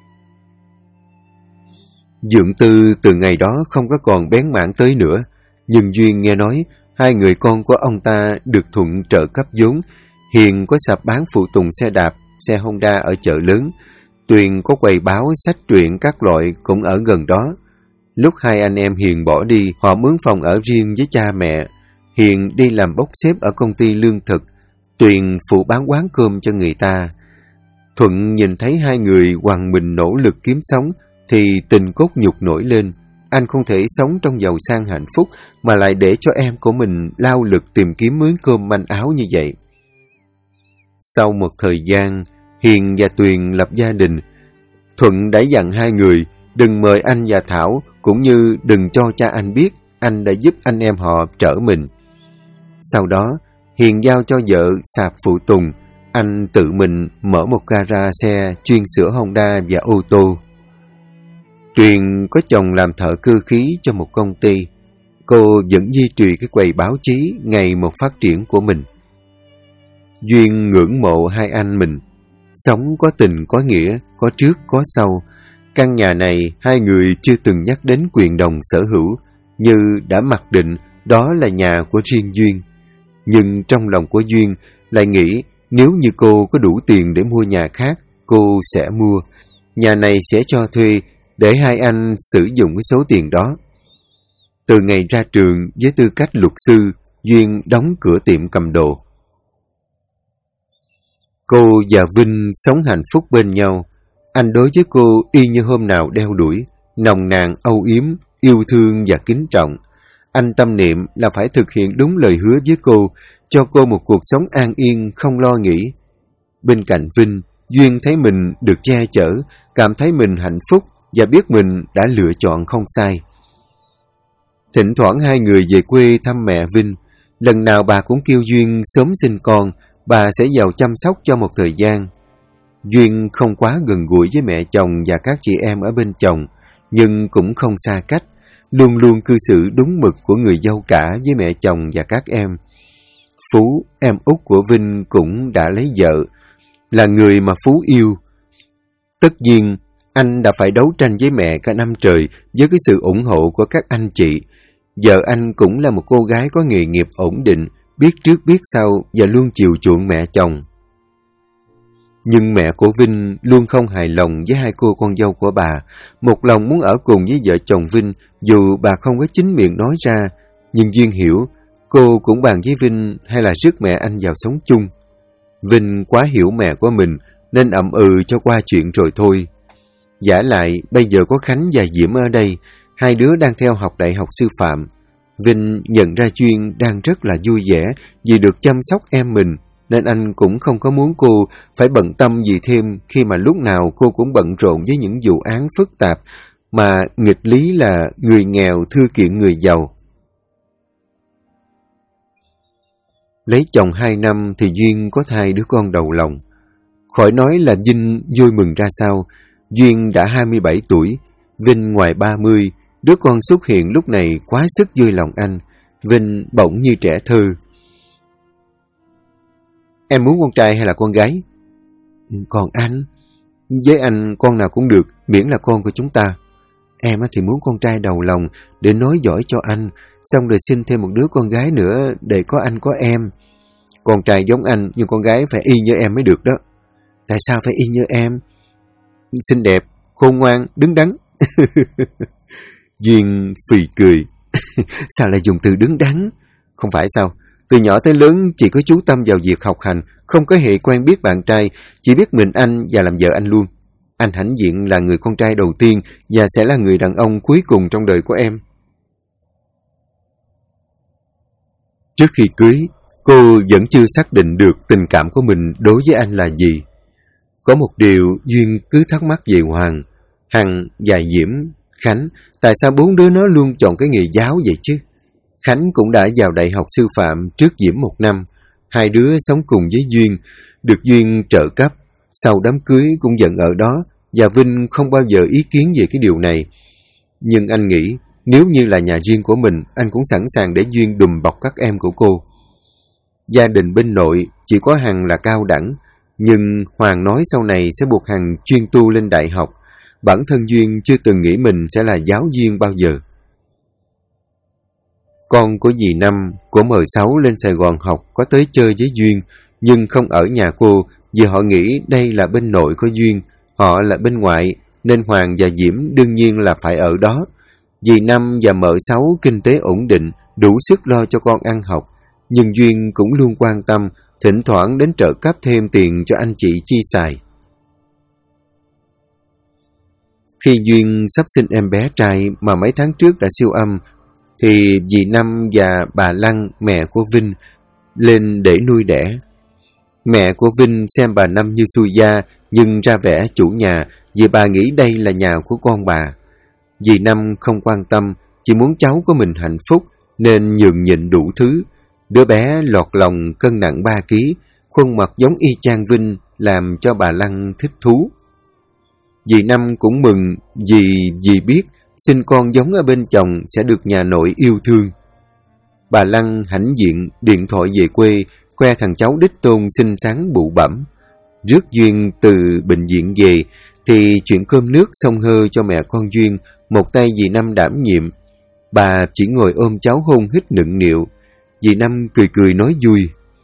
Dượng Tư từ ngày đó không có còn bén mảng tới nữa, nhưng Duyên nghe nói hai người con của ông ta được Thuận trợ cấp vốn. Hiền có sạp bán phụ tùng xe đạp, xe Honda ở chợ lớn. Tuyền có quầy báo, sách truyện các loại cũng ở gần đó. Lúc hai anh em Hiền bỏ đi, họ mướn phòng ở riêng với cha mẹ. Hiền đi làm bốc xếp ở công ty lương thực, Tuyền phụ bán quán cơm cho người ta. Thuận nhìn thấy hai người quằn mình nỗ lực kiếm sống thì tình cốt nhục nổi lên. Anh không thể sống trong giàu sang hạnh phúc mà lại để cho em của mình lao lực tìm kiếm mướn cơm manh áo như vậy. Sau một thời gian, Hiền và Tuyền lập gia đình. Thuận đã dặn hai người đừng mời anh và Thảo, cũng như đừng cho cha anh biết anh đã giúp anh em họ trở mình. Sau đó, Hiền giao cho vợ sạp phụ tùng, anh tự mình mở một gara xe chuyên sửa Honda và ô tô. Tuyền có chồng làm thợ cơ khí cho một công ty. Cô vẫn duy trì cái quầy báo chí ngày một phát triển của mình. Duyên ngưỡng mộ hai anh mình. Sống có tình có nghĩa, có trước có sau. Căn nhà này hai người chưa từng nhắc đến quyền đồng sở hữu, như đã mặc định đó là nhà của riêng Duyên. Nhưng trong lòng của Duyên lại nghĩ nếu như cô có đủ tiền để mua nhà khác, cô sẽ mua. Nhà này sẽ cho thuê để hai anh sử dụng cái số tiền đó. Từ ngày ra trường với tư cách luật sư, Duyên đóng cửa tiệm cầm đồ. Cô và Vinh sống hạnh phúc bên nhau. Anh đối với cô y như hôm nào đeo đuổi, nồng nàn, âu yếm, yêu thương và kính trọng. Anh tâm niệm là phải thực hiện đúng lời hứa với cô, cho cô một cuộc sống an yên, không lo nghĩ. Bên cạnh Vinh, Duyên thấy mình được che chở, cảm thấy mình hạnh phúc và biết mình đã lựa chọn không sai. Thỉnh thoảng hai người về quê thăm mẹ Vinh. Lần nào bà cũng kêu Duyên sớm sinh con, bà sẽ vào chăm sóc cho một thời gian. Duyên không quá gần gũi với mẹ chồng và các chị em ở bên chồng, nhưng cũng không xa cách, luôn luôn cư xử đúng mực của người dâu cả với mẹ chồng và các em. Phú, em út của Vinh cũng đã lấy vợ, là người mà Phú yêu. Tất nhiên, anh đã phải đấu tranh với mẹ cả năm trời với cái sự ủng hộ của các anh chị. Vợ anh cũng là một cô gái có nghề nghiệp ổn định, biết trước biết sau và luôn chiều chuộng mẹ chồng. Nhưng mẹ của Vinh luôn không hài lòng với hai cô con dâu của bà, một lòng muốn ở cùng với vợ chồng Vinh, dù bà không có chính miệng nói ra. Nhưng Duyên hiểu, cô cũng bàn với Vinh hay là rước mẹ anh vào sống chung. Vinh quá hiểu mẹ của mình, nên ậm cho qua chuyện rồi thôi. Vả lại, bây giờ có Khánh và Diễm ở đây, hai đứa đang theo học đại học sư phạm. Vinh nhận ra Duyên đang rất là vui vẻ vì được chăm sóc em mình, nên anh cũng không có muốn cô phải bận tâm gì thêm khi mà lúc nào cô cũng bận rộn với những vụ án phức tạp mà nghịch lý là người nghèo thưa kiện người giàu. Lấy chồng 2 năm thì Duyên có thai đứa con đầu lòng. Khỏi nói là Vinh vui mừng ra sao. Duyên đã 27 tuổi, Vinh ngoài 30, đứa con xuất hiện lúc này quá sức vui lòng anh. Vinh bỗng như trẻ thơ. Em muốn con trai hay là con gái? Còn anh? Với anh con nào cũng được, miễn là con của chúng ta. Em thì muốn con trai đầu lòng để nối dõi cho anh, xong rồi sinh thêm một đứa con gái nữa để có anh có em. Con trai giống anh nhưng con gái phải y như em mới được đó. Tại sao phải y như em? Xinh đẹp, khôn ngoan, đứng đắn. Duyên phì cười. Sao lại dùng từ đứng đắn? Không phải sao? Từ nhỏ tới lớn chỉ có chú tâm vào việc học hành, không có hề quen biết bạn trai, chỉ biết mình anh và làm vợ anh luôn. Anh hãnh diện là người con trai đầu tiên và sẽ là người đàn ông cuối cùng trong đời của em. Trước khi cưới, cô vẫn chưa xác định được tình cảm của mình đối với anh là gì. Có một điều Duyên cứ thắc mắc về Hoàng, Hằng và Diễm, Khánh, tại sao 4 đứa nó luôn chọn cái nghề giáo vậy chứ? Khánh cũng đã vào đại học sư phạm trước Diễm 1 năm. Hai đứa sống cùng với Duyên, được Duyên trợ cấp. Sau đám cưới cũng vẫn ở đó, và Vinh không bao giờ ý kiến về cái điều này. Nhưng anh nghĩ, nếu như là nhà riêng của mình, anh cũng sẵn sàng để Duyên đùm bọc các em của cô. Gia đình bên nội chỉ có Hằng là cao đẳng, nhưng Hoàng nói sau này sẽ buộc Hằng chuyên tu lên đại học. Bản thân Duyên chưa từng nghĩ mình sẽ là giáo viên bao giờ. Con của dì Năm, của M6 lên Sài Gòn học có tới chơi với Duyên, nhưng không ở nhà cô vì họ nghĩ đây là bên nội của Duyên, họ là bên ngoại, nên Hoàng và Diễm đương nhiên là phải ở đó. Dì Năm và M6 kinh tế ổn định, đủ sức lo cho con ăn học, nhưng Duyên cũng luôn quan tâm, thỉnh thoảng đến trợ cấp thêm tiền cho anh chị chi xài. Khi Duyên sắp sinh em bé trai mà mấy tháng trước đã siêu âm, thì dì Năm và bà Lăng, mẹ của Vinh, lên để nuôi đẻ. Mẹ của Vinh xem bà Năm như xui gia, nhưng ra vẻ chủ nhà vì bà nghĩ đây là nhà của con bà. Dì Năm không quan tâm, chỉ muốn cháu của mình hạnh phúc nên nhường nhịn đủ thứ. Đứa bé lọt lòng cân nặng 3 kg, khuôn mặt giống y chang Vinh làm cho bà Lăng thích thú. Dì Năm cũng mừng vì dì biết sinh con giống ở bên chồng sẽ được nhà nội yêu thương. Bà Lăng hãnh diện điện thoại về quê, khoe thằng cháu đích tôn xinh xắn bụ bẫm. Rước Duyên từ bệnh viện về thì chuyện cơm nước xông hơi cho mẹ con Duyên, một tay dì Năm đảm nhiệm. Bà chỉ ngồi ôm cháu hôn hít nựng nịu. Dì Năm cười cười nói vui.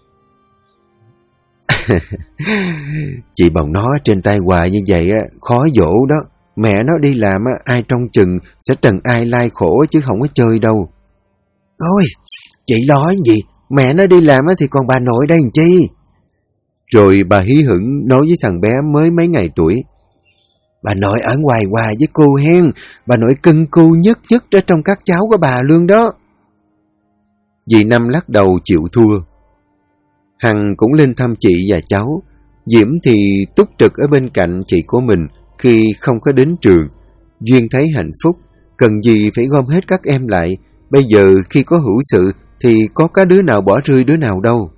Chị bồng nó trên tay hoài như vậy á, khó dỗ đó. Mẹ nó đi làm á, ai trông chừng sẽ trần ai lai khổ chứ không có chơi đâu. Ôi, chị lo gì? Mẹ nó đi làm á thì còn bà nội đây làm chi? Rồi bà hí hửng nói với thằng bé mới mấy ngày tuổi. Bà nội ở ngoài hoài với cô hen, bà nội cưng cô nhất ở trong các cháu của bà luôn đó. Dì Năm lắc đầu chịu thua. Hằng cũng lên thăm chị và cháu. Diễm thì túc trực ở bên cạnh chị của mình khi không có đến trường. Duyên thấy hạnh phúc, cần gì phải gom hết các em lại. Bây giờ khi có hữu sự thì có cái đứa nào bỏ rơi đứa nào đâu.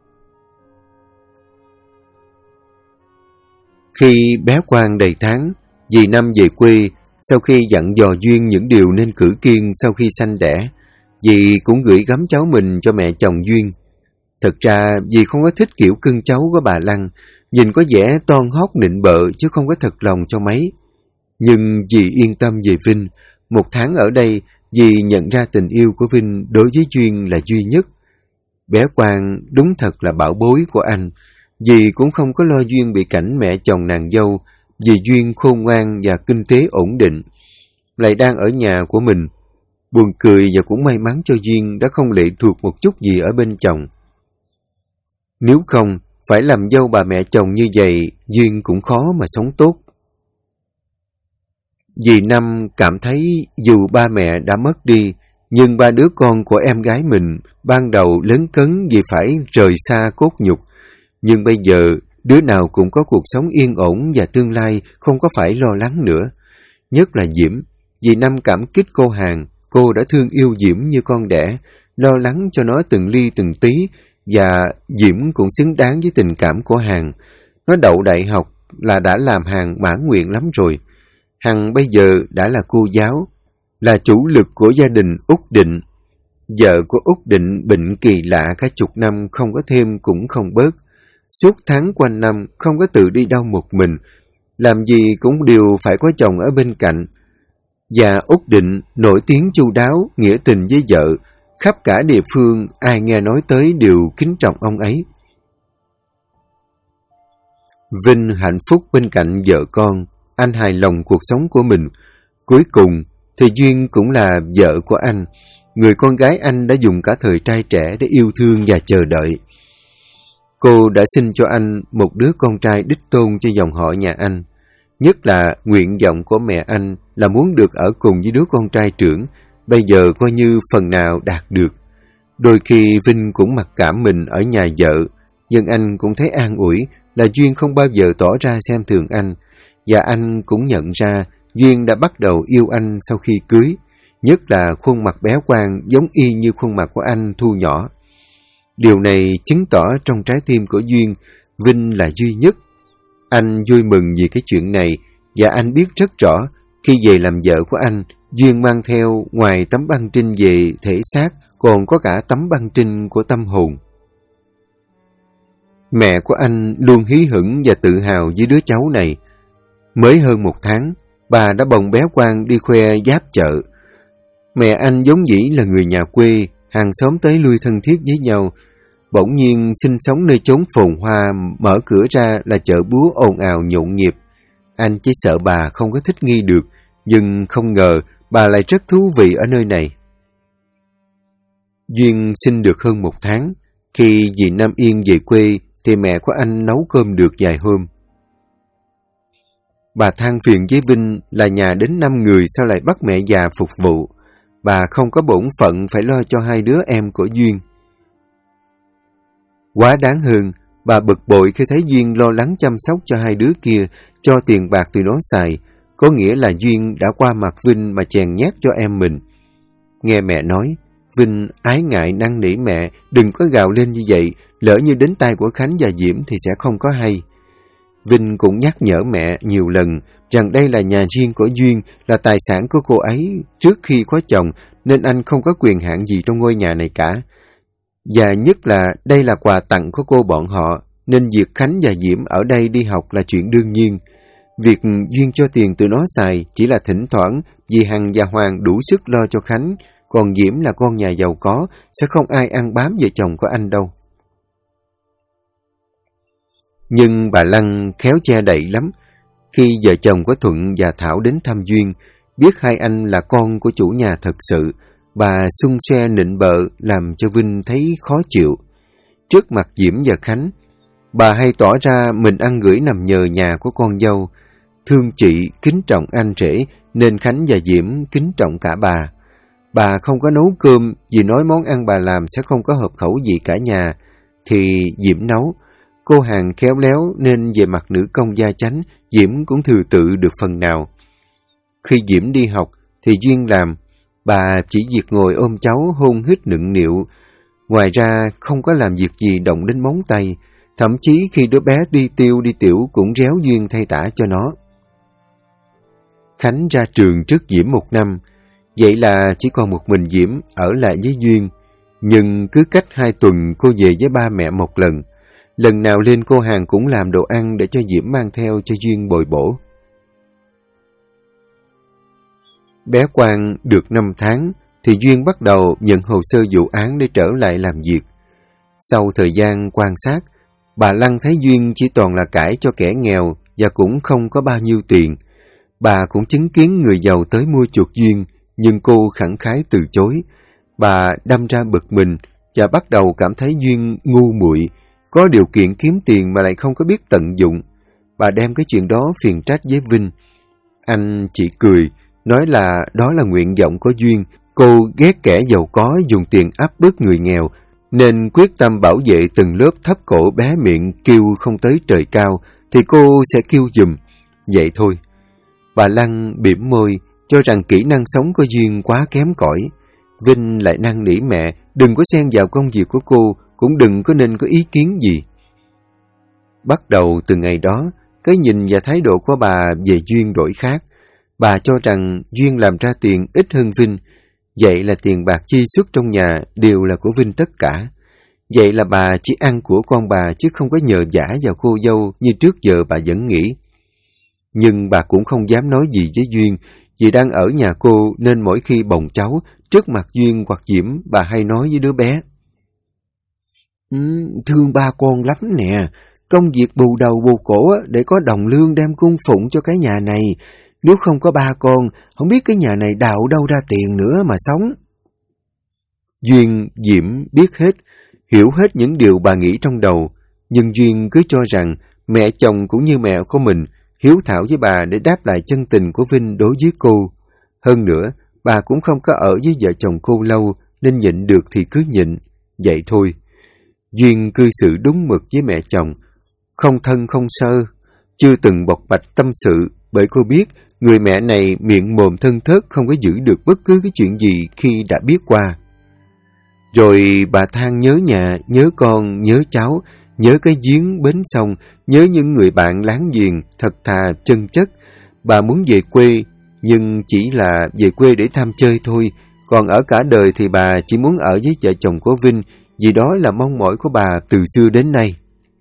Khi bé Quang đầy tháng, dì Năm về quê. Sau khi dặn dò Duyên những điều nên cử kiêng sau khi sanh đẻ, dì cũng gửi gắm cháu mình cho mẹ chồng Duyên. Thật ra dì không có thích kiểu cưng cháu của bà Lăng, nhìn có vẻ toan hót nịnh bợ chứ không có thật lòng cho mấy. Nhưng dì yên tâm về Vinh. 1 tháng ở đây, dì nhận ra tình yêu của Vinh đối với Duyên là duy nhất. Bé Quang đúng thật là bảo bối của anh. Dì cũng không có lo Duyên bị cảnh mẹ chồng nàng dâu, vì Duyên khôn ngoan và kinh tế ổn định, lại đang ở nhà của mình. Buồn cười và cũng may mắn cho Duyên đã không lệ thuộc một chút gì ở bên chồng. Nếu không, phải làm dâu bà mẹ chồng như vậy, Duyên cũng khó mà sống tốt. Dì Năm cảm thấy dù ba mẹ đã mất đi, nhưng 3 đứa con của em gái mình ban đầu lấn cấn vì phải rời xa cốt nhục. Nhưng bây giờ, đứa nào cũng có cuộc sống yên ổn và tương lai không có phải lo lắng nữa. Nhất là Diễm. Dì Năm cảm kích cô Hàn, cô đã thương yêu Diễm như con đẻ, lo lắng cho nó từng ly từng tí, và Diễm cũng xứng đáng với tình cảm của Hàn. Nó đậu đại học là đã làm Hàn mãn nguyện lắm rồi. Hằng bây giờ đã là cô giáo, là chủ lực của gia đình Út Định. Vợ của Út Định bệnh kỳ lạ cả chục năm, không có thêm cũng không bớt. Suốt tháng quanh năm không có tự đi đâu một mình, làm gì cũng đều phải có chồng ở bên cạnh. Và Út Định nổi tiếng chu đáo, nghĩa tình với vợ, khắp cả địa phương ai nghe nói tới đều kính trọng ông ấy. Vinh hạnh phúc bên cạnh vợ con, anh hài lòng cuộc sống của mình. Cuối cùng thì Duyên cũng là vợ của anh, người con gái anh đã dùng cả thời trai trẻ để yêu thương và chờ đợi. Cô đã sinh cho anh một đứa con trai đích tôn cho dòng họ nhà anh. Nhất là nguyện vọng của mẹ anh là muốn được ở cùng với đứa con trai trưởng, bây giờ coi như phần nào đạt được. Đôi khi Vinh cũng mặc cảm mình ở nhà vợ, nhưng anh cũng thấy an ủi là Duyên không bao giờ tỏ ra xem thường anh, và anh cũng nhận ra Duyên đã bắt đầu yêu anh sau khi cưới, nhất là khuôn mặt bé Quang giống y như khuôn mặt của anh thu nhỏ. Điều này chứng tỏ trong trái tim của Duyên, Vinh là duy nhất. Anh vui mừng vì cái chuyện này, và anh biết rất rõ khi về làm vợ của anh, Duyên mang theo ngoài tấm băng trinh về thể xác, còn có cả tấm băng trinh của tâm hồn. Mẹ của anh luôn hí hửng và tự hào với đứa cháu này. Mới hơn 1 tháng, bà đã bồng bé Quang đi khoe giáp chợ. Mẹ anh vốn dĩ là người nhà quê, hàng xóm tới lui thân thiết với nhau. Bỗng nhiên sinh sống nơi chốn phồn hoa, mở cửa ra là chợ búa ồn ào nhộn nhịp. Anh chỉ sợ bà không có thích nghi được, nhưng không ngờ bà lại rất thú vị ở nơi này. Duyên sinh được hơn 1 tháng. Khi dì Nam Yên về quê thì mẹ của anh nấu cơm được vài hôm. Bà than phiền với Vinh là nhà đến 5 người sao lại bắt mẹ già phục vụ. Bà không có bổn phận phải lo cho 2 đứa em của Duyên. Quá đáng hơn, Bà bực bội khi thấy Duyên lo lắng chăm sóc cho hai đứa kia, cho tiền bạc tụi nó xài, có nghĩa là Duyên đã qua mặt Vinh mà chèn nhát cho em mình. Nghe mẹ nói, Vinh ái ngại năn nỉ mẹ đừng có gào lên như vậy, lỡ như đến tai của Khánh và Diễm thì sẽ không có hay. Vinh cũng nhắc nhở mẹ nhiều lần rằng đây là nhà riêng của Duyên, là tài sản của cô ấy trước khi có chồng, nên anh không có quyền hạn gì trong ngôi nhà này cả. Và nhất là đây là quà tặng của cô bọn họ, nên việc Khánh và Diễm ở đây đi học là chuyện đương nhiên. Việc Duyên cho tiền tụi nó xài chỉ là thỉnh thoảng vì Hằng và Hoàng đủ sức lo cho Khánh, còn Diễm là con nhà giàu có, sẽ không ai ăn bám vợ chồng của anh đâu. Nhưng bà Lăng khéo che đậy lắm. Khi vợ chồng của Thuận và Thảo đến thăm Duyên, biết hai anh là con của chủ nhà thật sự, bà xung xoe nịnh bợ làm cho Vinh thấy khó chịu. Trước mặt Diễm và Khánh, bà hay tỏ ra mình ăn gửi nằm nhờ nhà của con dâu. Thương chị, kính trọng anh rể, nên Khánh và Diễm kính trọng cả bà. Bà không có nấu cơm vì nói món ăn bà làm sẽ không có hợp khẩu gì cả nhà, thì Diễm nấu. Cô Hằng khéo léo nên về mặt nữ công gia chánh, Diễm cũng thừa tự được phần nào. Khi Diễm đi học thì Duyên làm, bà chỉ việc ngồi ôm cháu hôn hít nựng nịu. Ngoài ra không có làm việc gì động đến móng tay, thậm chí khi đứa bé đi tiêu đi tiểu cũng réo Duyên thay tả cho nó. Khánh ra trường trước Diễm 1 năm, vậy là chỉ còn một mình Diễm ở lại với Duyên. Nhưng cứ cách 2 tuần cô về với ba mẹ một lần. Lần nào lên cô Hằng cũng làm đồ ăn để cho Diễm mang theo cho Duyên bồi bổ. Bé Quang được 5 tháng thì Duyên bắt đầu nhận hồ sơ vụ án để trở lại làm việc. Sau thời gian quan sát, bà Lăng thấy Duyên chỉ toàn là cãi cho kẻ nghèo và cũng không có bao nhiêu tiền. Bà cũng chứng kiến người giàu tới mua chuộc Duyên, nhưng cô khẳng khái từ chối. Bà đâm ra bực mình và bắt đầu cảm thấy Duyên ngu muội, có điều kiện kiếm tiền mà lại không có biết tận dụng. Bà đem cái chuyện đó phiền trách với Vinh. Anh chỉ cười, nói là đó là nguyện vọng của Duyên. Cô ghét kẻ giàu có dùng tiền áp bức người nghèo, nên quyết tâm bảo vệ từng lớp thấp cổ bé miệng kêu không tới trời cao, thì cô sẽ kêu giùm. Vậy thôi. Bà Lăng bỉm môi, cho rằng kỹ năng sống của Duyên quá kém cỏi. Vinh lại năn nỉ mẹ đừng có xen vào công việc của cô, cũng đừng có nên có ý kiến gì. Bắt đầu từ ngày đó, cái nhìn và thái độ của bà về Duyên đổi khác. Bà cho rằng Duyên làm ra tiền ít hơn Vinh, vậy là tiền bạc chi xuất trong nhà đều là của Vinh tất cả. Vậy là bà chỉ ăn của con bà chứ không có nhờ vả vào cô dâu như trước giờ bà vẫn nghĩ. Nhưng bà cũng không dám nói gì với Duyên, vì đang ở nhà cô nên mỗi khi bồng cháu, trước mặt Duyên hoặc Diễm, bà hay nói với đứa bé. Thương ba con lắm nè, công việc bù đầu bù cổ để có đồng lương đem cung phụng cho cái nhà này. Nếu không có ba con, không biết cái nhà này đào đâu ra tiền nữa mà sống. Duyên, Diễm biết hết, hiểu hết những điều bà nghĩ trong đầu, nhưng Duyên cứ cho rằng mẹ chồng cũng như mẹ của mình, hiếu thảo với bà để đáp lại chân tình của Vinh đối với cô. Hơn nữa, bà cũng không có ở với vợ chồng cô lâu, nên nhịn được thì cứ nhịn. Vậy thôi. Duyên cư xử đúng mực với mẹ chồng, không thân không sơ, chưa từng bộc bạch tâm sự, bởi cô biết người mẹ này miệng mồm thân thớt không có giữ được bất cứ cái chuyện gì khi đã biết qua. Rồi bà than nhớ nhà, nhớ con, nhớ cháu, nhớ cái giếng bến sông, nhớ những người bạn láng giềng, thật thà, chân chất. Bà muốn về quê, nhưng chỉ là về quê để thăm chơi thôi, còn ở cả đời thì bà chỉ muốn ở với vợ chồng của Vinh, vì đó là mong mỏi của bà từ xưa đến nay.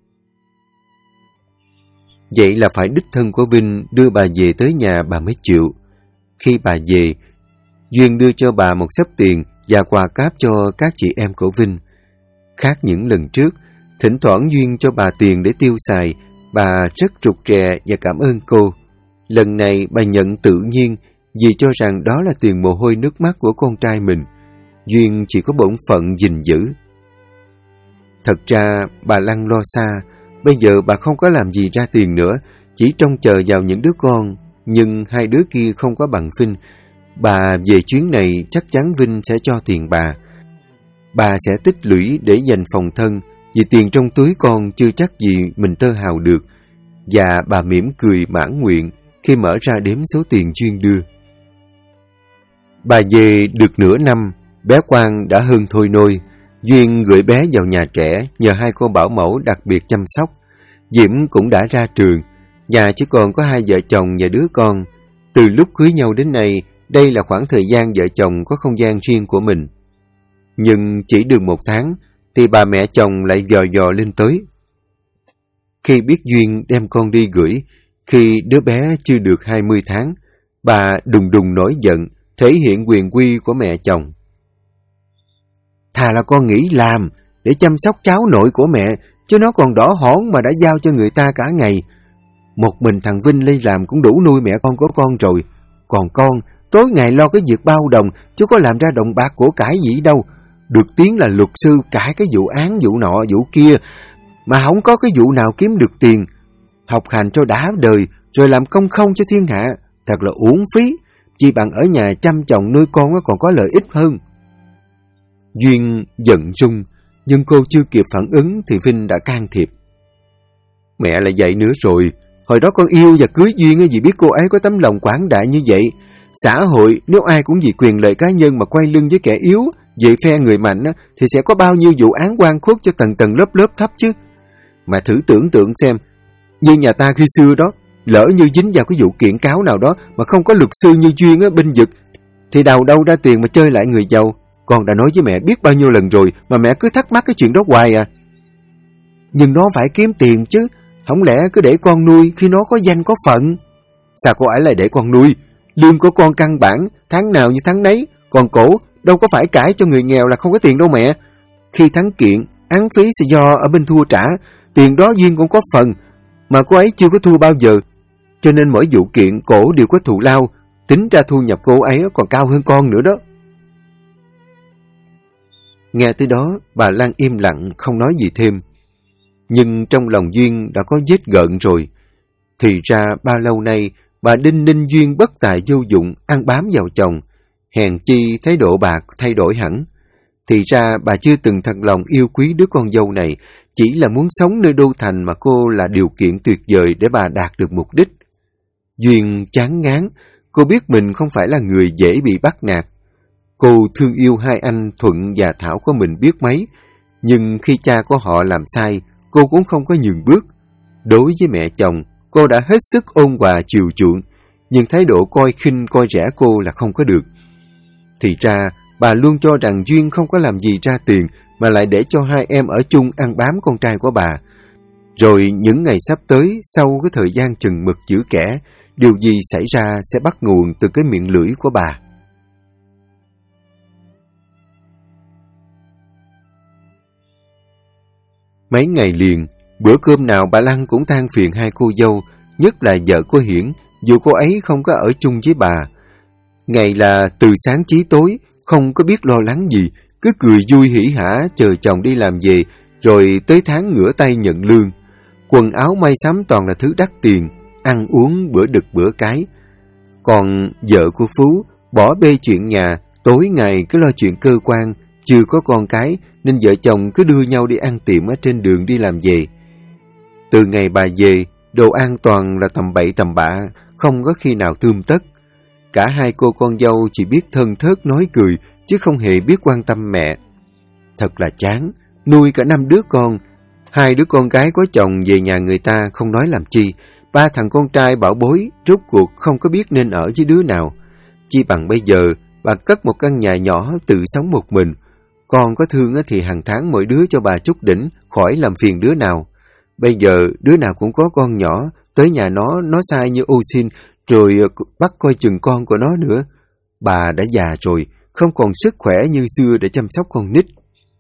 Vậy là phải đích thân của Vinh đưa bà về tới nhà bà mới chịu. Khi bà về, Duyên đưa cho bà một xấp tiền và quà cáp cho các chị em của Vinh. Khác những lần trước, thỉnh thoảng Duyên cho bà tiền để tiêu xài, bà rất rụt rè và cảm ơn cô. Lần này bà nhận tự nhiên vì cho rằng đó là tiền mồ hôi nước mắt của con trai mình. Duyên chỉ có bổn phận gìn giữ. Thật ra bà Lăng lo xa, bây giờ bà không có làm gì ra tiền nữa, chỉ trông chờ vào những đứa con, nhưng hai đứa kia không có bằng Vinh. Bà về chuyến này chắc chắn Vinh sẽ cho tiền bà. Bà sẽ tích lũy để dành phòng thân, vì tiền trong túi con chưa chắc gì mình tơ hào được, và bà mỉm cười mãn nguyện khi mở ra đếm số tiền Duyên đưa. Bà về được nửa năm, bé Quang đã hơn thôi nôi. Duyên gửi bé vào nhà trẻ, nhờ 2 cô bảo mẫu đặc biệt chăm sóc. Diễm cũng đã ra trường, nhà chỉ còn có 2 vợ chồng và đứa con. Từ lúc cưới nhau đến nay, đây là khoảng thời gian vợ chồng có không gian riêng của mình. Nhưng chỉ được 1 tháng, thì bà mẹ chồng lại dò dò lên tới. Khi biết Duyên đem con đi gửi, khi đứa bé chưa được 20 tháng, bà đùng đùng nổi giận, thể hiện quyền quy của mẹ chồng. Thà là con nghỉ làm để chăm sóc cháu nội của mẹ, chứ nó còn đỏ hỏn mà đã giao cho người ta cả ngày. Một mình thằng Vinh đi làm cũng đủ nuôi mẹ con của con rồi. Còn con, tối ngày lo cái việc bao đồng, chứ có làm ra đồng bạc của cải gì đâu. Được tiếng là luật sư cãi cái vụ án vụ nọ vụ kia, mà không có cái vụ nào kiếm được tiền. Học hành cho đã đời, rồi làm công không cho thiên hạ, thật là uổng phí. Chỉ bằng ở nhà chăm chồng nuôi con còn có lợi ích hơn. Duyên giận rung, nhưng cô chưa kịp phản ứng thì Vinh đã can thiệp. Mẹ lại vậy nữa rồi. Hồi đó con yêu và cưới Duyên vì biết cô ấy có tấm lòng quảng đại như vậy. Xã hội nếu ai cũng vì quyền lợi cá nhân mà quay lưng với kẻ yếu, về phe người mạnh, thì sẽ có bao nhiêu vụ án oan khuất cho tầng tầng lớp lớp thấp chứ. Mà thử tưởng tượng xem, như nhà ta khi xưa đó, lỡ như dính vào cái vụ kiện cáo nào đó mà không có luật sư như Duyên binh vực, thì đâu ra tiền mà chơi lại người giàu. Con đã nói với mẹ biết bao nhiêu lần rồi mà mẹ cứ thắc mắc cái chuyện đó hoài à. Nhưng nó phải kiếm tiền chứ, không lẽ cứ để con nuôi khi nó có danh có phận. Sao cô ấy lại để con nuôi? Lương của con căn bản, tháng nào như tháng nấy. Còn cổ, đâu có phải cãi cho người nghèo là không có tiền đâu mẹ. Khi thắng kiện, án phí sẽ do ở bên thua trả. Tiền đó Duyên cũng có phần, mà cô ấy chưa có thua bao giờ. Cho nên mỗi vụ kiện cổ đều có thù lao. Tính ra thu nhập cô ấy còn cao hơn con nữa đó. Nghe tới đó, bà Lan im lặng không nói gì thêm. Nhưng trong lòng Duyên đã có vết gợn rồi. Thì ra bao lâu nay, bà đinh ninh Duyên bất tài vô dụng, ăn bám vào chồng. Hèn chi thái độ bà thay đổi hẳn. Thì ra bà chưa từng thật lòng yêu quý đứa con dâu này, chỉ là muốn sống nơi đô thành mà cô là điều kiện tuyệt vời để bà đạt được mục đích. Duyên chán ngán, cô biết mình không phải là người dễ bị bắt nạt. Cô thương yêu 2 anh Thuận và Thảo của mình biết mấy, nhưng khi cha của họ làm sai, cô cũng không có nhường bước. Đối với mẹ chồng, cô đã hết sức ôn hòa chiều chuộng, nhưng thái độ coi khinh coi rẻ cô là không có được. Thì ra, bà luôn cho rằng Duyên không có làm gì ra tiền, mà lại để cho 2 em ở chung ăn bám con trai của bà. Rồi những ngày sắp tới, sau cái thời gian chừng mực giữ kẻ, điều gì xảy ra sẽ bắt nguồn từ cái miệng lưỡi của bà. Mấy ngày liền, bữa cơm nào bà Lan cũng than phiền 2 cô dâu, nhất là vợ của Hiển, dù cô ấy không có ở chung với bà. Ngày là từ sáng chí tối, không có biết lo lắng gì, cứ cười vui hỉ hả chờ chồng đi làm về, rồi tới tháng ngửa tay nhận lương. Quần áo may sắm toàn là thứ đắt tiền, ăn uống bữa đực bữa cái. Còn vợ của Phú bỏ bê chuyện nhà, tối ngày cứ lo chuyện cơ quan, chưa có con cái, nên vợ chồng cứ đưa nhau đi ăn tiệm ở trên đường đi làm về. Từ ngày bà về, đồ ăn toàn là tầm bậy tầm bạ, không có khi nào tươm tất. Cả 2 cô con dâu chỉ biết thân thớt nói cười, chứ không hề biết quan tâm mẹ. Thật là chán, nuôi cả 5 đứa con. 2 đứa con gái có chồng về nhà người ta không nói làm chi. 3 thằng con trai bảo bối, rốt cuộc không có biết nên ở với đứa nào. Chi bằng bây giờ, bà cất một căn nhà nhỏ tự sống một mình. Con có thương thì hàng tháng mỗi đứa cho bà chút đỉnh, khỏi làm phiền đứa nào. Bây giờ đứa nào cũng có con nhỏ, tới nhà nó sai như ô xin, rồi bắt coi chừng con của nó nữa. Bà đã già rồi, không còn sức khỏe như xưa để chăm sóc con nít.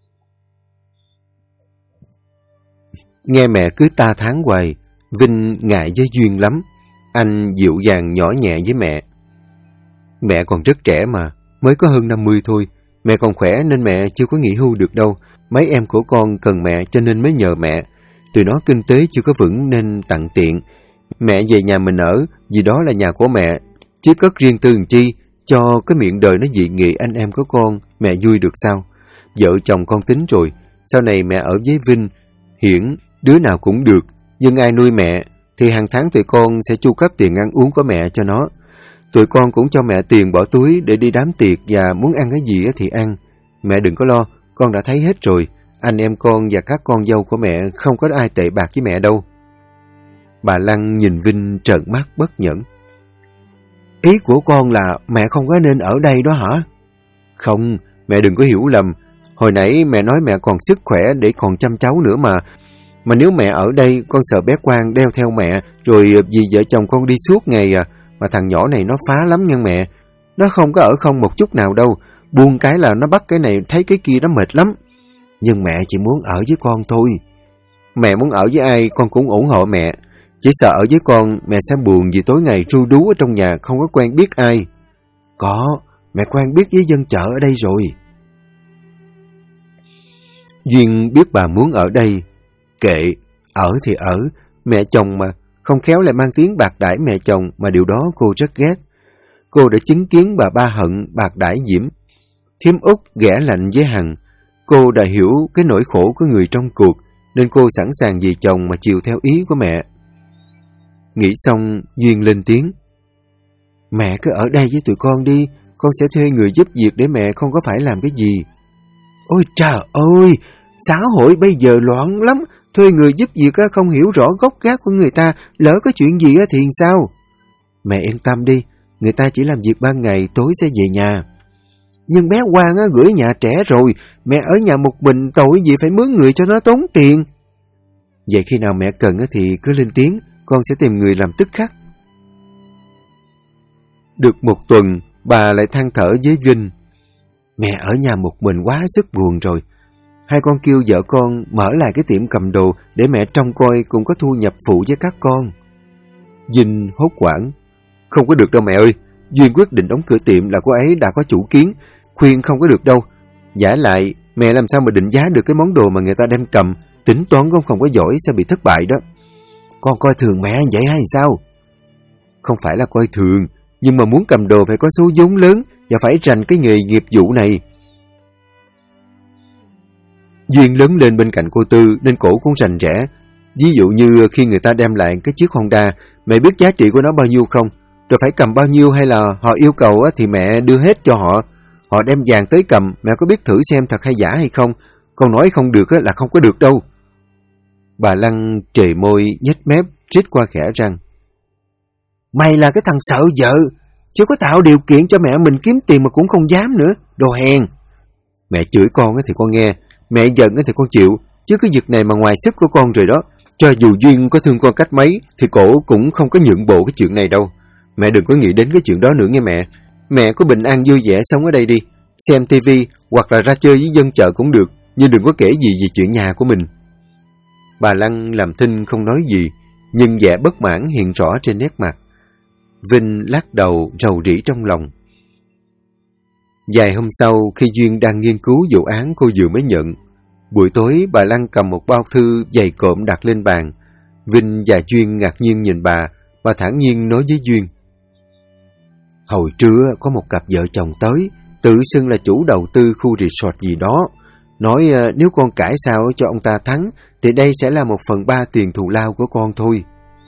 Nghe mẹ cứ ta tháng hoài, Vinh ngại với Duyên lắm. Anh dịu dàng nhỏ nhẹ với mẹ. Mẹ còn rất trẻ mà, mới có hơn 50 thôi. Mẹ còn khỏe nên mẹ chưa có nghỉ hưu được đâu. Mấy em của con cần mẹ cho nên mới nhờ mẹ. Tụi nó kinh tế chưa có vững nên tặng tiện. Mẹ về nhà mình ở, vì đó là nhà của mẹ. Chứ cất riêng tư làm chi, cho cái miệng đời nó dị nghị anh em của con, mẹ vui được sao? Vợ chồng con tính rồi, sau này mẹ ở với Vinh, hiển, đứa nào cũng được, nhưng ai nuôi mẹ thì hàng tháng tụi con sẽ chu cấp tiền ăn uống của mẹ cho nó. Tụi con cũng cho mẹ tiền bỏ túi để đi đám tiệc và muốn ăn cái gì thì ăn. Mẹ đừng có lo, con đã thấy hết rồi. Anh em con và các con dâu của mẹ không có ai tệ bạc với mẹ đâu. Bà Lăng nhìn Vinh trợn mắt bất nhẫn. Ý của con là mẹ không có nên ở đây đó hả? Không, mẹ đừng có hiểu lầm. Hồi nãy mẹ nói mẹ còn sức khỏe để còn chăm cháu nữa mà. Mà nếu mẹ ở đây, con sợ bé Quang đeo theo mẹ, rồi vì vợ chồng con đi suốt ngày à. Mà thằng nhỏ này nó phá lắm nha mẹ. Nó không có ở không một chút nào đâu. Buông cái là nó bắt cái này thấy cái kia nó mệt lắm. Nhưng mẹ chỉ muốn ở với con thôi. Mẹ muốn ở với ai con cũng ủng hộ mẹ. Chỉ sợ ở với con mẹ sẽ buồn vì tối ngày ru đú ở trong nhà không có quen biết ai. Có, mẹ quen biết với dân chợ ở đây rồi. Duyên biết bà muốn ở đây. Kệ, ở thì ở, mẹ chồng mà, không khéo lại mang tiếng bạc đãi mẹ chồng mà điều đó cô rất ghét. Cô đã chứng kiến bà Ba Hận bạc đãi Diễm. Thím Út ghẻ lạnh với Hằng. Cô đã hiểu cái nỗi khổ của người trong cuộc, nên cô sẵn sàng vì chồng mà chiều theo ý của mẹ. Nghĩ xong, Duyên lên tiếng. Mẹ cứ ở đây với tụi con đi, con sẽ thuê người giúp việc để mẹ không có phải làm cái gì. Ôi trời ơi, xã hội bây giờ loạn lắm, thuê người giúp việc không hiểu rõ gốc gác của người ta, lỡ có chuyện gì thì sao? Mẹ yên tâm đi, người ta chỉ làm việc ban ngày, tối sẽ về nhà. Nhưng bé Quang gửi nhà trẻ rồi, mẹ ở nhà một mình tội gì phải mướn người cho nó tốn tiền. Vậy khi nào mẹ cần thì cứ lên tiếng, con sẽ tìm người làm tức khắc. Được một tuần, bà lại than thở với Vinh. Mẹ ở nhà một mình quá sức buồn rồi. Hai con kêu vợ con mở lại cái tiệm cầm đồ để mẹ trông coi cũng có thu nhập phụ với các con. Vinh hốt hoảng. Không có được đâu mẹ ơi. Duyên quyết định đóng cửa tiệm là cô ấy đã có chủ kiến. Khuyên không có được đâu. Giả lại, mẹ làm sao mà định giá được cái món đồ mà người ta đem cầm. Tính toán con không có giỏi sẽ bị thất bại đó. Con coi thường mẹ vậy hay sao? Không phải là coi thường, nhưng mà muốn cầm đồ phải có số vốn lớn và phải rành cái nghề nghiệp vụ này. Duyên lớn lên bên cạnh cô Tư nên cổ cũng rành rẽ. Ví dụ như khi người ta đem lại cái chiếc Honda, mẹ biết giá trị của nó bao nhiêu không? Rồi phải cầm bao nhiêu hay là họ yêu cầu thì mẹ đưa hết cho họ. Họ đem vàng tới cầm, mẹ có biết thử xem thật hay giả hay không? Con nói không được là không có được đâu. Bà Lăng trề môi, nhếch mép, rít qua khẽ răng. Mày là cái thằng sợ vợ, chưa có tạo điều kiện cho mẹ mình kiếm tiền mà cũng không dám nữa, đồ hèn. Mẹ chửi con thì con nghe, mẹ giận thì con chịu, chứ cái việc này mà ngoài sức của con rồi đó. Cho dù Duyên có thương con cách mấy thì cổ cũng không có nhượng bộ cái chuyện này đâu. Mẹ đừng có nghĩ đến cái chuyện đó nữa nghe mẹ. Mẹ có bình an vui vẻ sống ở đây đi, xem tivi hoặc là ra chơi với dân chợ cũng được, nhưng đừng có kể gì về chuyện nhà của mình. Bà Lăng làm thinh không nói gì, nhưng vẻ bất mãn hiện rõ trên nét mặt. Vinh lắc đầu rầu rĩ trong lòng. Vài hôm sau, khi Duyên đang nghiên cứu vụ án cô vừa mới nhận, buổi tối bà Lăng cầm một bao thư dày cộm đặt lên bàn. Vinh và Duyên ngạc nhiên nhìn bà thản nhiên nói với Duyên. Hồi trưa có một cặp vợ chồng tới, tự xưng là chủ đầu tư khu resort gì đó. Nói nếu con cãi sao cho ông ta thắng, thì đây sẽ là 1/3 tiền thù lao của con thôi.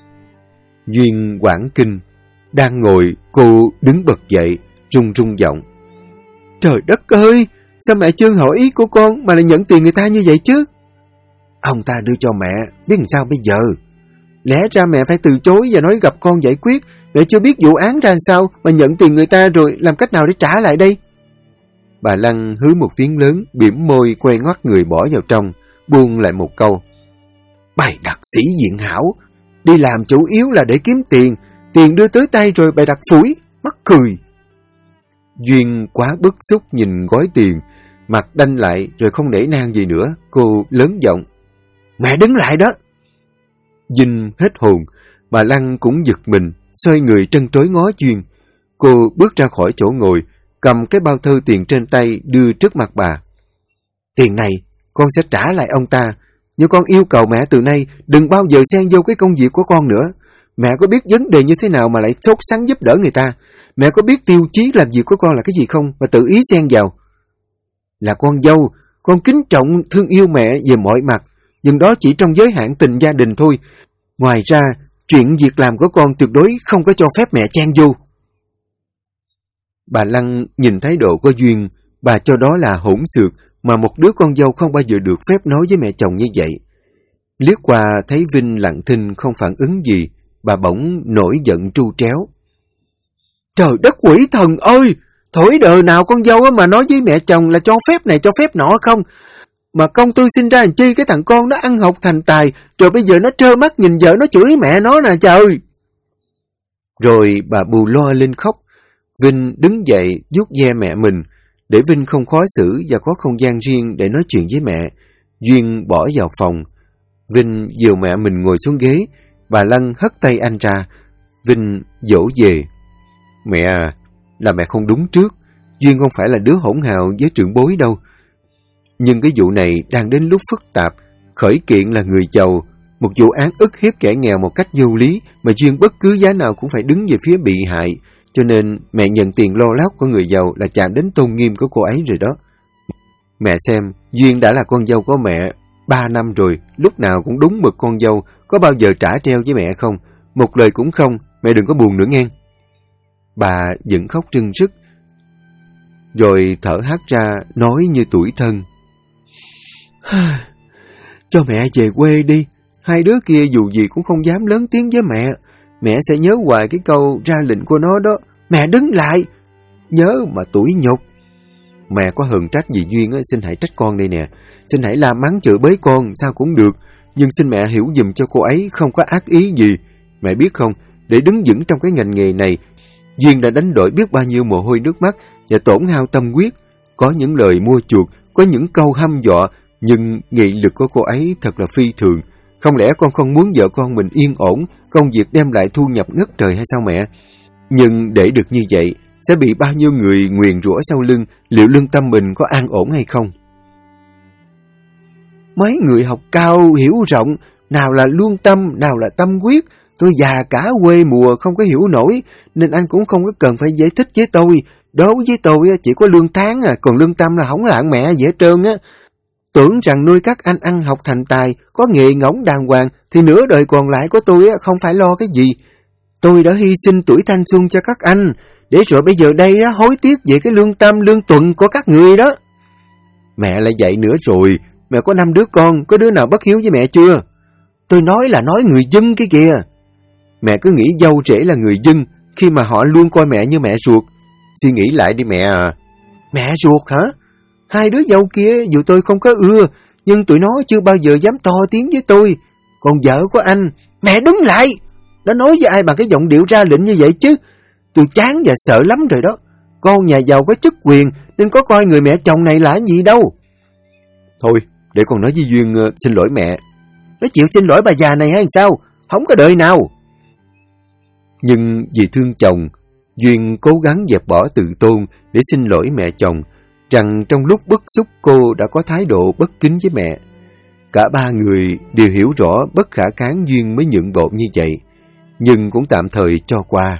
Duyên hoảng kinh. Đang ngồi, cô đứng bật dậy, run run giọng. Trời đất ơi, sao mẹ chưa hỏi ý của con mà lại nhận tiền người ta như vậy chứ? Ông ta đưa cho mẹ, biết làm sao bây giờ? Lẽ ra mẹ phải từ chối và nói gặp con giải quyết. Mẹ chưa biết vụ án ra sao mà nhận tiền người ta rồi làm cách nào để trả lại đây? Bà Lăng hứ một tiếng lớn, bỉm môi quay ngoắt người bỏ vào trong, buông lại một câu. Bày đặt sĩ diện hảo, đi làm chủ yếu là để kiếm tiền, tiền đưa tới tay rồi bày đặt phủi, mắc cười. Duyên quá bức xúc nhìn gói tiền, mặt đanh lại rồi không nể nang gì nữa, cô lớn giọng. Mẹ đứng lại đó! Dinh hết hồn, bà Lăng cũng giật mình, xoay người trân trối ngó Duyên. Cô bước ra khỏi chỗ ngồi, cầm cái bao thư tiền trên tay đưa trước mặt bà. Tiền này con sẽ trả lại ông ta, nhưng con yêu cầu mẹ từ nay đừng bao giờ xen vô cái công việc của con nữa. Mẹ có biết vấn đề như thế nào mà lại sốt sắng giúp đỡ người ta? Mẹ có biết tiêu chí làm việc của con là cái gì không mà tự ý xen vào? Là con dâu, con kính trọng thương yêu mẹ về mọi mặt, nhưng đó chỉ trong giới hạn tình gia đình thôi. Ngoài ra, chuyện việc làm của con tuyệt đối không có cho phép mẹ chen vô. Bà Lăng nhìn thái độ của Duyên, bà cho đó là hỗn xược mà một đứa con dâu không bao giờ được phép nói với mẹ chồng như vậy. Liếc qua thấy Vinh lặng thinh không phản ứng gì, bà bỗng nổi giận tru tréo. Trời đất quỷ thần ơi! Thổi đời nào con dâu mà nói với mẹ chồng là cho phép này cho phép nọ không? Mà công tôi sinh ra làm chi cái thằng con nó ăn học thành tài, rồi bây giờ nó trơ mắt nhìn vợ nó chửi mẹ nó nè trời! Rồi bà bù loa lên khóc. Vinh đứng dậy vuốt ve mẹ mình, để Vinh không khó xử và có không gian riêng để nói chuyện với mẹ. Duyên bỏ vào phòng. Vinh dìu mẹ mình ngồi xuống ghế, bà Lăng hất tay anh ra. Vinh dỗ về. Mẹ à, là mẹ không đúng trước. Duyên không phải là đứa hỗn hào với trưởng bối đâu. Nhưng cái vụ này đang đến lúc phức tạp. Khởi kiện là người giàu, một vụ án ức hiếp kẻ nghèo một cách vô lý, mà Duyên bất cứ giá nào cũng phải đứng về phía bị hại. Cho nên mẹ nhận tiền lo lót của người giàu là chạm đến tôn nghiêm của cô ấy rồi đó. Mẹ xem, Duyên đã là con dâu của mẹ 3 năm rồi, lúc nào cũng đúng mực con dâu, có bao giờ trả treo với mẹ không? Một lời cũng không, mẹ đừng có buồn nữa nghe. Bà vẫn khóc rưng rức, rồi thở hắt ra, nói như tủi thân. Cho mẹ về quê đi, hai đứa kia dù gì cũng không dám lớn tiếng với mẹ. Mẹ sẽ nhớ hoài cái câu ra lệnh của nó đó. Mẹ đứng lại, nhớ mà tủi nhục. Mẹ có hờn trách gì Duyên á, xin hãy trách con đây nè. Xin hãy la mắng chửi bới con, sao cũng được. Nhưng xin mẹ hiểu giùm cho cô ấy không có ác ý gì. Mẹ biết không, để đứng vững trong cái ngành nghề này, Duyên đã đánh đổi biết bao nhiêu mồ hôi nước mắt và tổn hao tâm huyết. Có những lời mua chuộc, có những câu hăm dọa, nhưng nghị lực của cô ấy thật là phi thường. Không lẽ con không muốn vợ con mình yên ổn, công việc đem lại thu nhập ngất trời hay sao mẹ? Nhưng để được như vậy, sẽ bị bao nhiêu người nguyền rủa sau lưng, liệu lương tâm mình có an ổn hay không? Mấy người học cao, hiểu rộng, nào là lương tâm, nào là tâm huyết. Tôi già cả quê mùa không có hiểu nổi, nên anh cũng không có cần phải giải thích với tôi. Đối với tôi chỉ có lương tháng, còn lương tâm là không lạng mẹ dễ trơn á. Tưởng rằng nuôi các anh ăn học thành tài, có nghề ngỗng đàng hoàng, thì nửa đời còn lại của tôi không phải lo cái gì. Tôi đã hy sinh tuổi thanh xuân cho các anh, để rồi bây giờ đây hối tiếc về cái lương tâm, lương tuần của các người đó. Mẹ lại vậy nữa rồi, mẹ có 5 đứa con, có đứa nào bất hiếu với mẹ chưa? Tôi nói là nói người dân cái kìa. Mẹ cứ nghĩ dâu rể là người dân, khi mà họ luôn coi mẹ như mẹ ruột. Suy nghĩ lại đi mẹ à. Mẹ ruột hả? Hai đứa dâu kia dù tôi không có ưa, nhưng tụi nó chưa bao giờ dám to tiếng với tôi. Còn vợ của anh, mẹ đứng lại! Nó nói với ai bằng cái giọng điệu ra lệnh như vậy chứ? Tôi chán và sợ lắm rồi đó. Con nhà giàu có chức quyền, nên có coi người mẹ chồng này là gì đâu. Thôi, để con nói với Duyên xin lỗi mẹ. Nó chịu xin lỗi bà già này hay sao? Không có đời nào. Nhưng vì thương chồng, Duyên cố gắng dẹp bỏ tự tôn để xin lỗi mẹ chồng, rằng trong lúc bức xúc cô đã có thái độ bất kính với mẹ. Cả ba người đều hiểu rõ bất khả kháng Duyên mới nhượng bộ như vậy, nhưng cũng tạm thời cho qua.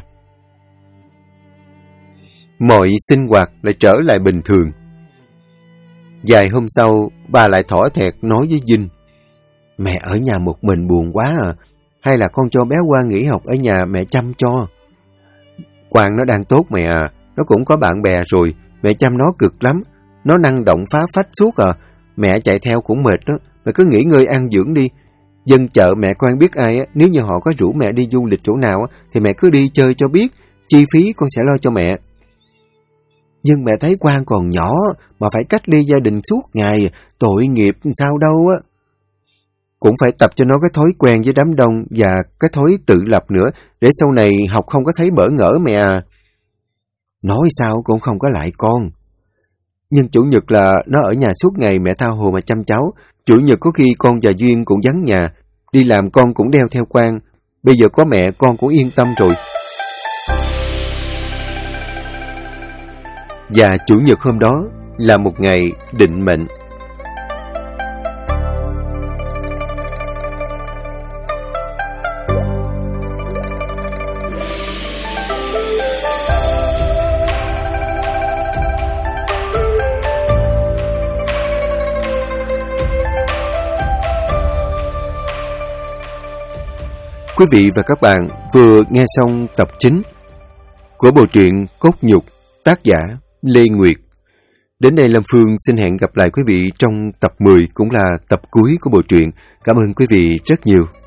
Mọi sinh hoạt lại trở lại bình thường. Vài hôm sau, bà lại thỏ thẹt nói với Vinh. Mẹ ở nhà một mình buồn quá à, hay là con cho bé Quang nghỉ học ở nhà mẹ chăm cho? Quang nó đang tốt mẹ à, nó cũng có bạn bè rồi, mẹ chăm nó cực lắm, nó năng động phá phách suốt à, mẹ chạy theo cũng mệt đó, mẹ cứ nghỉ ngơi ăn dưỡng đi. Dân chợ mẹ Quang biết ai á, nếu như họ có rủ mẹ đi du lịch chỗ nào á, thì mẹ cứ đi chơi cho biết, chi phí con sẽ lo cho mẹ. Nhưng mẹ thấy Quang còn nhỏ, mà phải cách ly gia đình suốt ngày, tội nghiệp sao đâu á. Cũng phải tập cho nó cái thói quen với đám đông và cái thói tự lập nữa, để sau này học không có thấy bỡ ngỡ mẹ à. Nói sao cũng không có lại con. Nhưng Chủ nhật là nó ở nhà suốt ngày mẹ tha hồ mà chăm cháu. Chủ nhật có khi con và Duyên cũng vắng nhà, đi làm con cũng đeo theo Quang. Bây giờ có mẹ con cũng yên tâm rồi. Và Chủ nhật hôm đó là một ngày định mệnh. Quý vị và các bạn vừa nghe xong tập 9 của bộ truyện Cốt Nhục, tác giả Lê Nguyệt. Đến đây Lâm Phương xin hẹn gặp lại quý vị trong tập 10, cũng là tập cuối của bộ truyện. Cảm ơn quý vị rất nhiều.